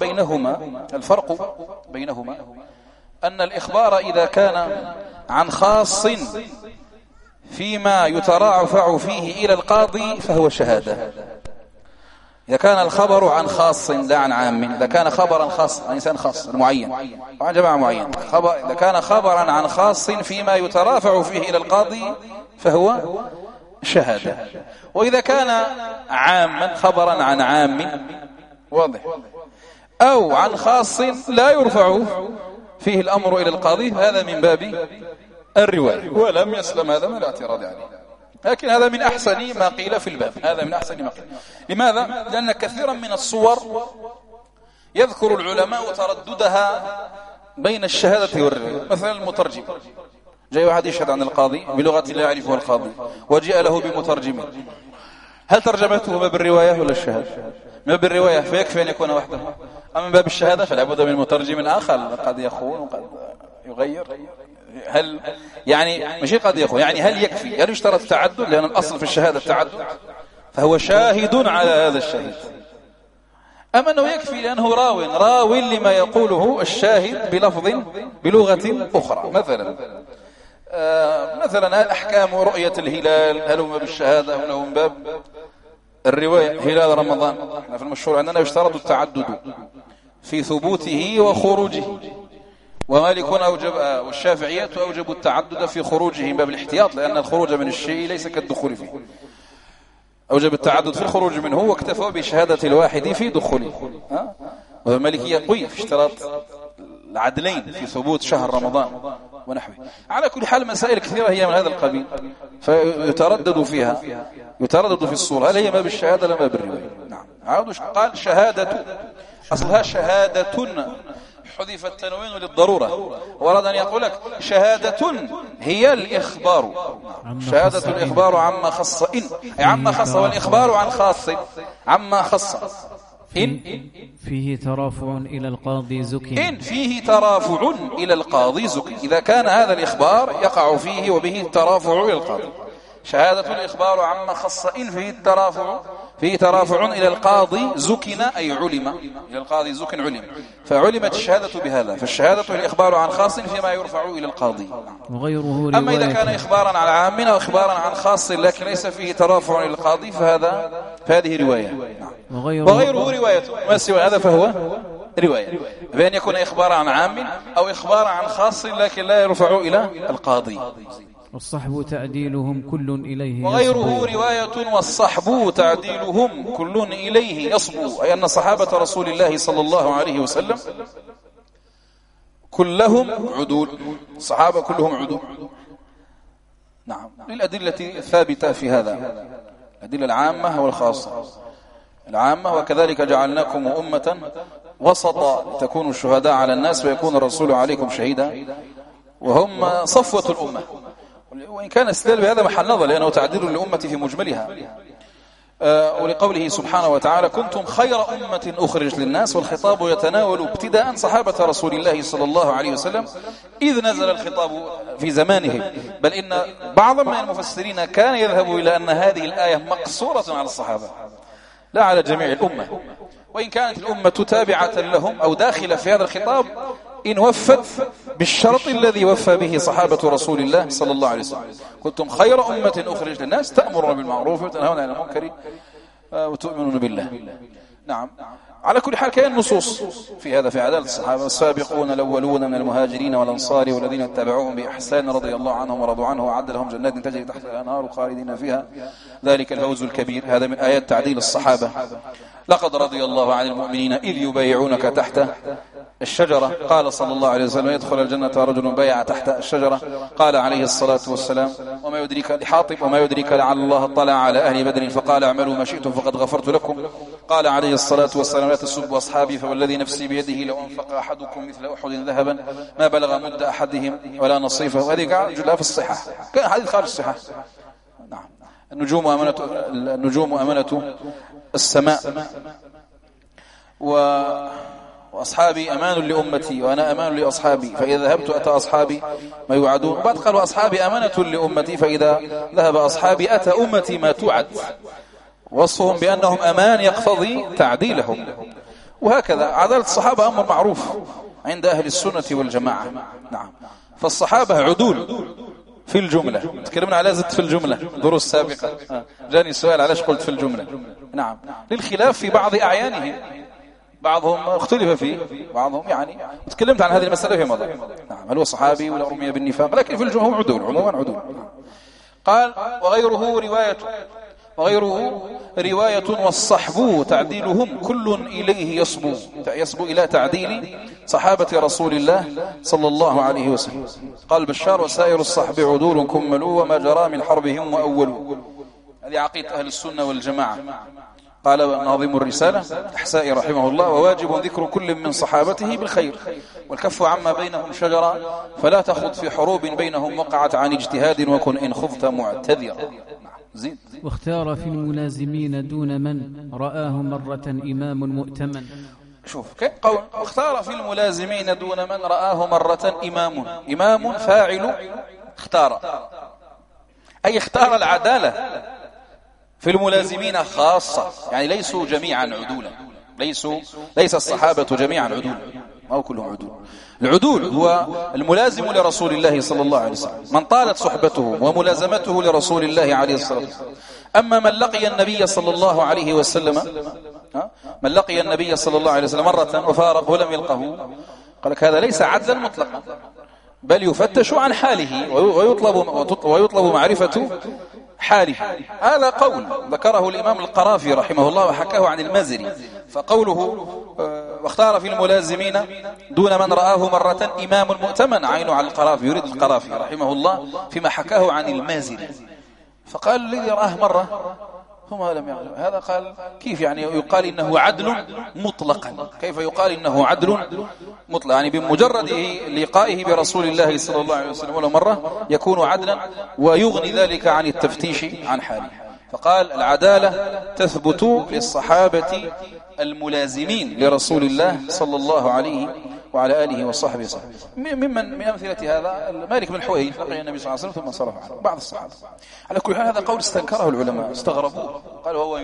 بينهما أن الإخبار إذا كان عن خاص فيما يترافع فيه إلى القاضي فهو شهادة. إذا كان الخبر عن خاص لا عن عام، إذا كان خبرا خاص عن إنسان خاص معين وعن جماعة معين، إذا كان خبرا عن خاص فيما يترافع فيه إلى القاضي فهو شهادة. وإذا كان عاما خبرا عن عام واضح أو عن خاص لا يرفع فيه الأمر إلى القاضي هذا من باب الرواية، ولم يسلم هذا من الاعتراض عليه. لكن هذا من أحسن ما قيل في الباب، هذا من أحسن ما قيل. لماذا؟ لأن كثيرا من الصور يذكر العلماء ترددها بين الشهادة والرواية. مثلا المترجم، جاء واحد يشهد عن القاضي بلغة لا يعرفها القاضي وجاء له بمترجم، هل ترجمته باب الرواية ولا الشهادة؟ من باب الرواية فيكفي أن يكون وحده، أما من باب الشهادة فلا بد من مترجم آخر قد يخون وقد يغير. هل يعني مش قد يخون، يعني هل يكفي؟ هل يشترط التعدد؟ لأن الأصل في الشهادة التعدد، فهو شاهد على هذا الشهيد. أما أنه يكفي لأنه راو لما يقوله الشاهد بلغة أخرى. مثلا أحكام رؤية الهلال هل هو بالشهادة أو له من باب الرواية؟ هلال رمضان احنا في المشهور عندنا يشترط التعدد في ثبوته وخروجه، ومالك أوجب والشافعية أوجبوا التعدد في خروجه من باب الاحتياط، لأن الخروج من الشيء ليس كالدخول فيه. أوجب التعدد في الخروج منه واكتفوا بشهادة الواحد في دخوله. والمالكية قوي في اشتراط العدلين في ثبوت شهر رمضان ونحوه. على كل حال مسائل كثيرة هي من هذا القبيل فيتردد فيها، يتردد في الصورة هل هي ما بالشهادة لما بالرواية. نعم قال شهادة أصلها شهادة حذف التنوين للضرورة، ورد أن يقول لك شهادة هي الإخبار، شهادة الإخبار عما خص عما خص، والإخبار عن خاص عما خص. إن فيه ترافع إلى القاضي زكي، إن فيه ترافع إلى القاضي زكي، إذا كان هذا الإخبار يقع فيه وبه الترافع إلى القاضي. شهادة الإخبار عما خص إن فيه ترافع إلى القاضي زكنا أي علم، إلى القاضي زك علم، فعلمت الشهادة بهذا. فالشهادة الإخبار عن خاص فيما يرفع إلى القاضي. وغيره أما إذا كان إخبارا عن عام أو إخبارا عن خاص لكن ليس فيه ترافع إلى القاضي فهذه رواية. وغيره رواية، ما سوى هذا فهو رواية، بأن يكون إخبارا عن عام أو إخبارا عن خاص لكن لا يرفع إلى القاضي. والصحب تعديلهم كل إليه وغيره رواية والصحب تعديلهم كل إليه يصبو، أي أن صحابة رسول الله صلى الله عليه وسلم كلهم عدول، الصحابة كلهم عدول. نعم للأدلة الثابتة في هذا، الأدلة العامة والخاصة. العامة وكذلك جعلناكم أمة وسطا لتكونوا الشهداء على الناس ويكون الرسول عليكم شهيدا، وهم صفوة الأمة. وإن كان استدلال بهذا محل نظر لأنه تعديل للأمة في مجملها، ولقوله سبحانه وتعالى كنتم خير أمة أخرجت للناس، والخطاب يتناول ابتداء صحابة رسول الله صلى الله عليه وسلم إذ نزل الخطاب في زمانهم، بل إن بعض من المفسرين كان يذهب إلى أن هذه الآية مقصورة على الصحابة لا على جميع الأمة، وإن كانت الأمة تابعة لهم أو داخلة في هذا الخطاب إن وفت بالشرط الذي وفى به صحابة رسول الله صلى الله عليه وسلم. كنتم خير أمة أخرجت للناس تأمرون بالمعروف وتنهون عن المنكر وتؤمنون بالله. نعم على كل حال كاين نصوص في هذا في عدالة الصحابة. السابقون الأولون من المهاجرين والأنصار والذين اتبعوهم بإحسان رضي الله عنهم ورضوا عنه وأعد لهم جنات تجري تحت الأنهار خالدين فيها ذلك الفوز الكبير. هذا من آيات تعديل الصحابة. لقد رضي الله عن المؤمنين إذ يبايعونك تحت الشجرة. قال صلى الله عليه وسلم يدخل الجنة رجل بايع تحت الشجرة. قال عليه الصلاة والسلام وما يدريك لحاطب وما يدريك لعل الله اطلع على أهل بدر فقال اعملوا ما شئتم فقد غفرت لكم. قال عليه الصلاة والسلام لا تسبوا أصحابي فوالذي نفسي بيده لو أنفق أحدكم مثل أحد ذهبا ما بلغ مد أحدهم ولا نصيفه. وهذه قاعدة جلها في الصحة، كان حديث خارج الصحة. نعم. النجوم أمانة السماء وأصحابي أمان لأمتي وأنا أمان لأصحابي فإذا ذهبت أتى أصحابي ما يوعدون. بعد قالوا أصحابي أمانة لأمتي فإذا ذهب أصحابي أتى أمتي ما توعد. وصفهم بأنهم أمان يقتضي تعديلهم. وهكذا عدالة الصحابة أمر معروف عند أهل السنة والجماعة. نعم. فالصحابة عدول في الجملة. تكلمنا على زدت في الجملة دروس سابقة. جاني سؤال علاش قلت في الجملة. نعم. للخلاف في بعض أعيانهم، بعضهم اختلف فيه بعضهم يعني تكلمت عن هذه المسألة في مضى. نعم. هل هو صحابي ولا رمي بالنفاق؟ لكن في الجمهور عدول، عموما عدول. قال وغيره رواية والصحب تعديلهم كل إليه يصبو إلى تعديل صحابة رسول الله صلى الله عليه وسلم. قال بشار وسائر الصحب عدول كملوا وما جرى من حربهم وأولوا. هذه عقيدة أهل السنة والجماعة. قال ناظم الرسالة الأحسائي رحمه الله وواجب ذكر كل من صحابته بالخير والكف عما بينهم شجرا فلا تخض في حروب بينهم وقعت عن اجتهاد وكن إن خضت معتذرا. زين. واختار في الملازمين دون من رآه مرة إمام مؤتمن. شوف كيف قول اختار في الملازمين دون من رآه مرة إمام فاعل اختار، أي اختار العدالة في الملازمين خاصة، يعني ليسوا جميعا عدولا، ليس الصحابة جميعا عدولا، ما هو كلهم عدول. العدول هو الملازم لرسول الله صلى الله عليه وسلم من طالت صحبته وملازمته لرسول الله عليه الصلاة والسلام. أما من لقي النبي صلى الله عليه وسلم مرة وفارقه لم يلقه، قال لك هذا ليس عدلا مطلقا، بل يفتش عن حاله ويطلب معرفة حاله. هذا قول ذكره الإمام القرافي رحمه الله وحكاه عن المازري. فقوله واختار في الملازمين دون من رآه مرة إمام مؤتمن عينه على القرافي، يريد القرافي رحمه الله فيما حكاه عن المازري. فقال الذي رآه مرة هم لم يعلم. هذا قال كيف يعني يقال إنه عدل مطلقا؟ كيف يقال إنه عدل مطلق؟ يعني بمجرد لقائه برسول الله صلى الله عليه وسلم ولا مرة يكون عدلا ويغني ذلك عن التفتيش عن حاله. فقال العدالة تثبت للصحابة الملازمين لرسول الله صلى الله عليه وعلى آله وصحبه وسلم. من أمثلة هذا مالك بن حويرث لقي النبي صلى الله عليه وسلم ثم صرف عنه بعض الصحابة. على كل حال هذا قول استنكره العلماء استغربوه، قالوا هو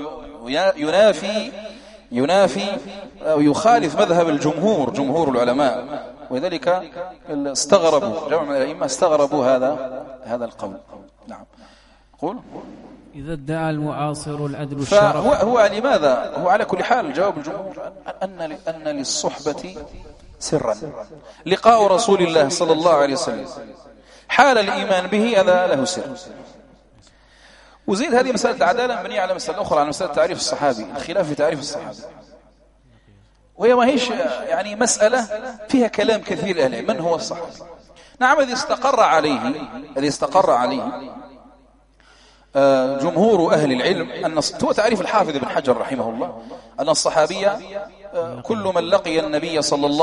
ينافي أو يخالف مذهب جمهور العلماء، وذلك استغربوا جمع من الأئمة استغربوا هذا القول. نعم. قول إذا ادعى المعاصر العدل الشرف هو لماذا؟ هو على كل حال جواب الجمهور أن للصحبة سرا، لقاء رسول الله صلى الله عليه وسلم حال الإيمان به هذا له سر. وزيد هذه مسألة العدالة مبنية على مسألة أخرى، على مسألة تعريف الصحابي، الخلاف في تعريف الصحابي، وهي ما هيش يعني مسألة فيها كلام كثير أهل من هو الصحابي. نعم الذي استقر عليه جمهور أهل العلم أن هو تعريف الحافظ بن حجر رحمه الله أن الصحابي كل من لقي النبي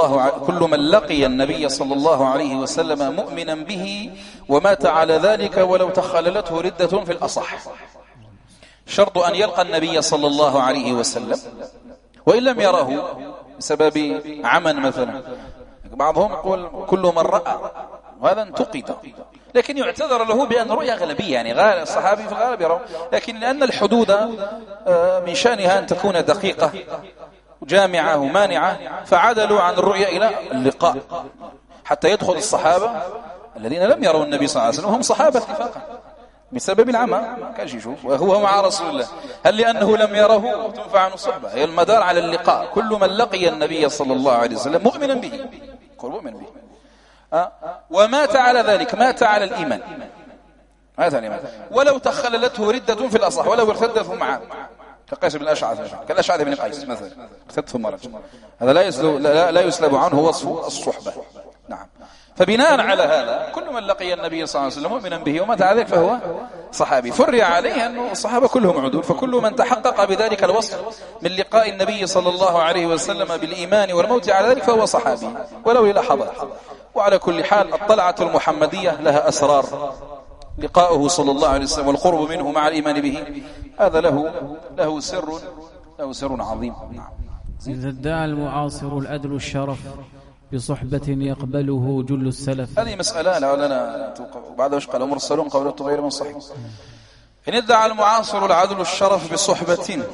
صلى الله عليه وسلم مؤمنا به ومات على ذلك ولو تخللته ردة في الأصح. شرط أن يلقى النبي صلى الله عليه وسلم وإن لم يره بسبب عمى مثلا. بعضهم يقول كل من رأى، وهذا انتقد، لكن يعتذر له بأن رؤية غلبية، يعني الصحابي في الغالب يرون، لكن لأن الحدود من شأنها أن تكون دقيقة جامعة ومانعة فعدلوا عن الرؤية إلى اللقاء حتى يدخل الصحابة الذين لم يروا النبي صلى الله عليه وسلم وهم صحابة اتفاقا. بسبب العمى كاش يشوف وهو مع رسول الله. هل لأنه لم يره تنفع عنه الصحبة؟ هي المدار على اللقاء. كل من لقي النبي صلى الله عليه وسلم مؤمنا به، كل مؤمن به ومات على ذلك، مات على الإيمان، مات على الإيمان، ولو تخللته ردة في الأصح، ولو ارتد ثم عاد، كقيس بن الأشعث، كالأشعث بن قيس مثلا، ارتد ثم رجع، هذا لا يسلب عنه وصف الصحبة. نعم. فبناء على هذا كل من لقي النبي صلى الله عليه وسلم مؤمنا به ومات على ذلك فهو صحابي. فرع عليه أن الصحابة كلهم عدول، فكل من تحقق بذلك الوصف من لقاء النبي صلى الله عليه وسلم بالإيمان والموت على ذلك فهو صحابي ولو للحظات. وعلى كل حال الطلعة المحمدية لها أسرار، لقاؤه صلى الله عليه وسلم والقرب منه مع الإيمان به هذا له سر عظيم. إذا ادعى المعاصر الأدل الشرف بصحبة يقبله جل السلف. هذه مسألة لعلنا بعد وش قال مرسلون قولته غير من صحيح. إن ادعى المعاصر العدل الشرف بصحبة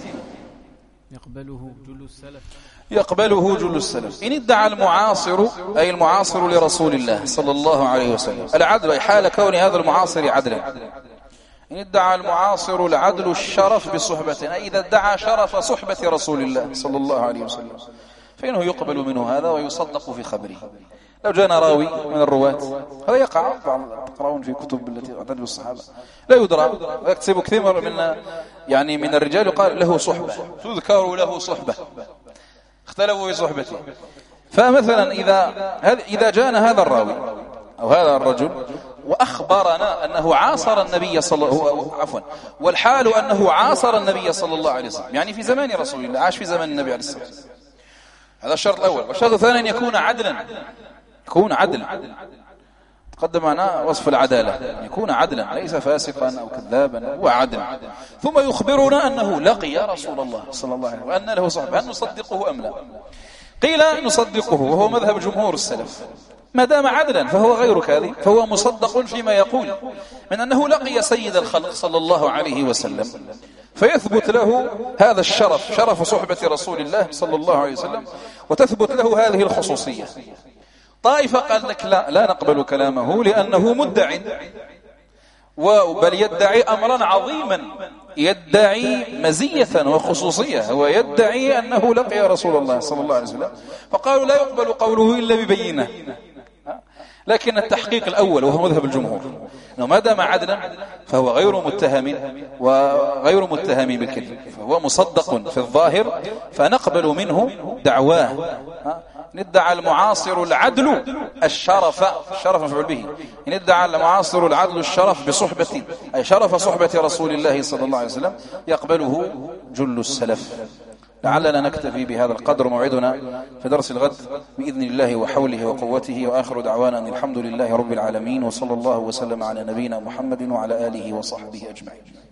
يقبله جل السلف. إن ادعى المعاصر أي المعاصر لرسول الله صلى الله عليه وسلم العدل، أي حال كون هذا المعاصر عدلا. إن ادعى المعاصر العدل الشرف بصحبة، أي إذا ادعى شرف صحبة رسول الله صلى الله عليه وسلم فإنه يقبل منه هذا ويصدق في خبره. لو جاءنا راوي من الرواة، هذا يقع تقرؤون في كتب التي اعتد بالصحابة، لا يدرى، يكتب كثير من الرجال يقال له صحبة، تذكر له صحبة، اختلفوا في صحبته. فمثلا إذا جاءنا هذا الراوي أو هذا الرجل وأخبرنا أنه عاصر النبي والحال أنه عاصر النبي صلى الله عليه وسلم، يعني في زمان رسول الله، عاش في زمان النبي عليه الصلاة والسلام، هذا الشرط الأول. والشرط الثاني أن يكون عدلا، تقدم معنا وصف العدالة، أن يكون عدلا ليس فاسقا أو كذابا، هو عدل. ثم يخبرنا أنه لقي رسول الله صلى الله عليه وسلم وأن له صحبة، هل نصدقه أم لا؟ قيل نصدقه، وهو مذهب جمهور السلف، ما دام عدلا فهو غير كاذب، فهو مصدق فيما يقول من أنه لقي سيد الخلق صلى الله عليه وسلم، فيثبت له هذا الشرف، شرف صحبة رسول الله صلى الله عليه وسلم، وتثبت له هذه الخصوصية. طائفة قال لك لا نقبل كلامه لأنه مدع، بل يدعي أمرا عظيما، يدعي مزية وخصوصية، هو يدعي أنه لقي رسول الله صلى الله عليه وسلم، فقالوا لا يقبل قوله إلا ببينة. لكن التحقيق الأول وهو مذهب الجمهور أنه ما دام عدلا فهو غير متهم بالكذب، فهو مصدق في الظاهر، فنقبل منه دعواه. ندعى المعاصر العدل الشرف مفعول به، ندعى المعاصر العدل الشرف بصحبة، أي شرف صحبة رسول الله صلى الله عليه وسلم يقبله جل السلف. لعلنا نكتفي بهذا القدر، موعدنا في درس الغد بإذن الله وحوله وقوته، وآخر دعوانا أن الحمد لله رب العالمين، وصلى الله وسلم على نبينا محمد وعلى آله وصحبه أجمعين.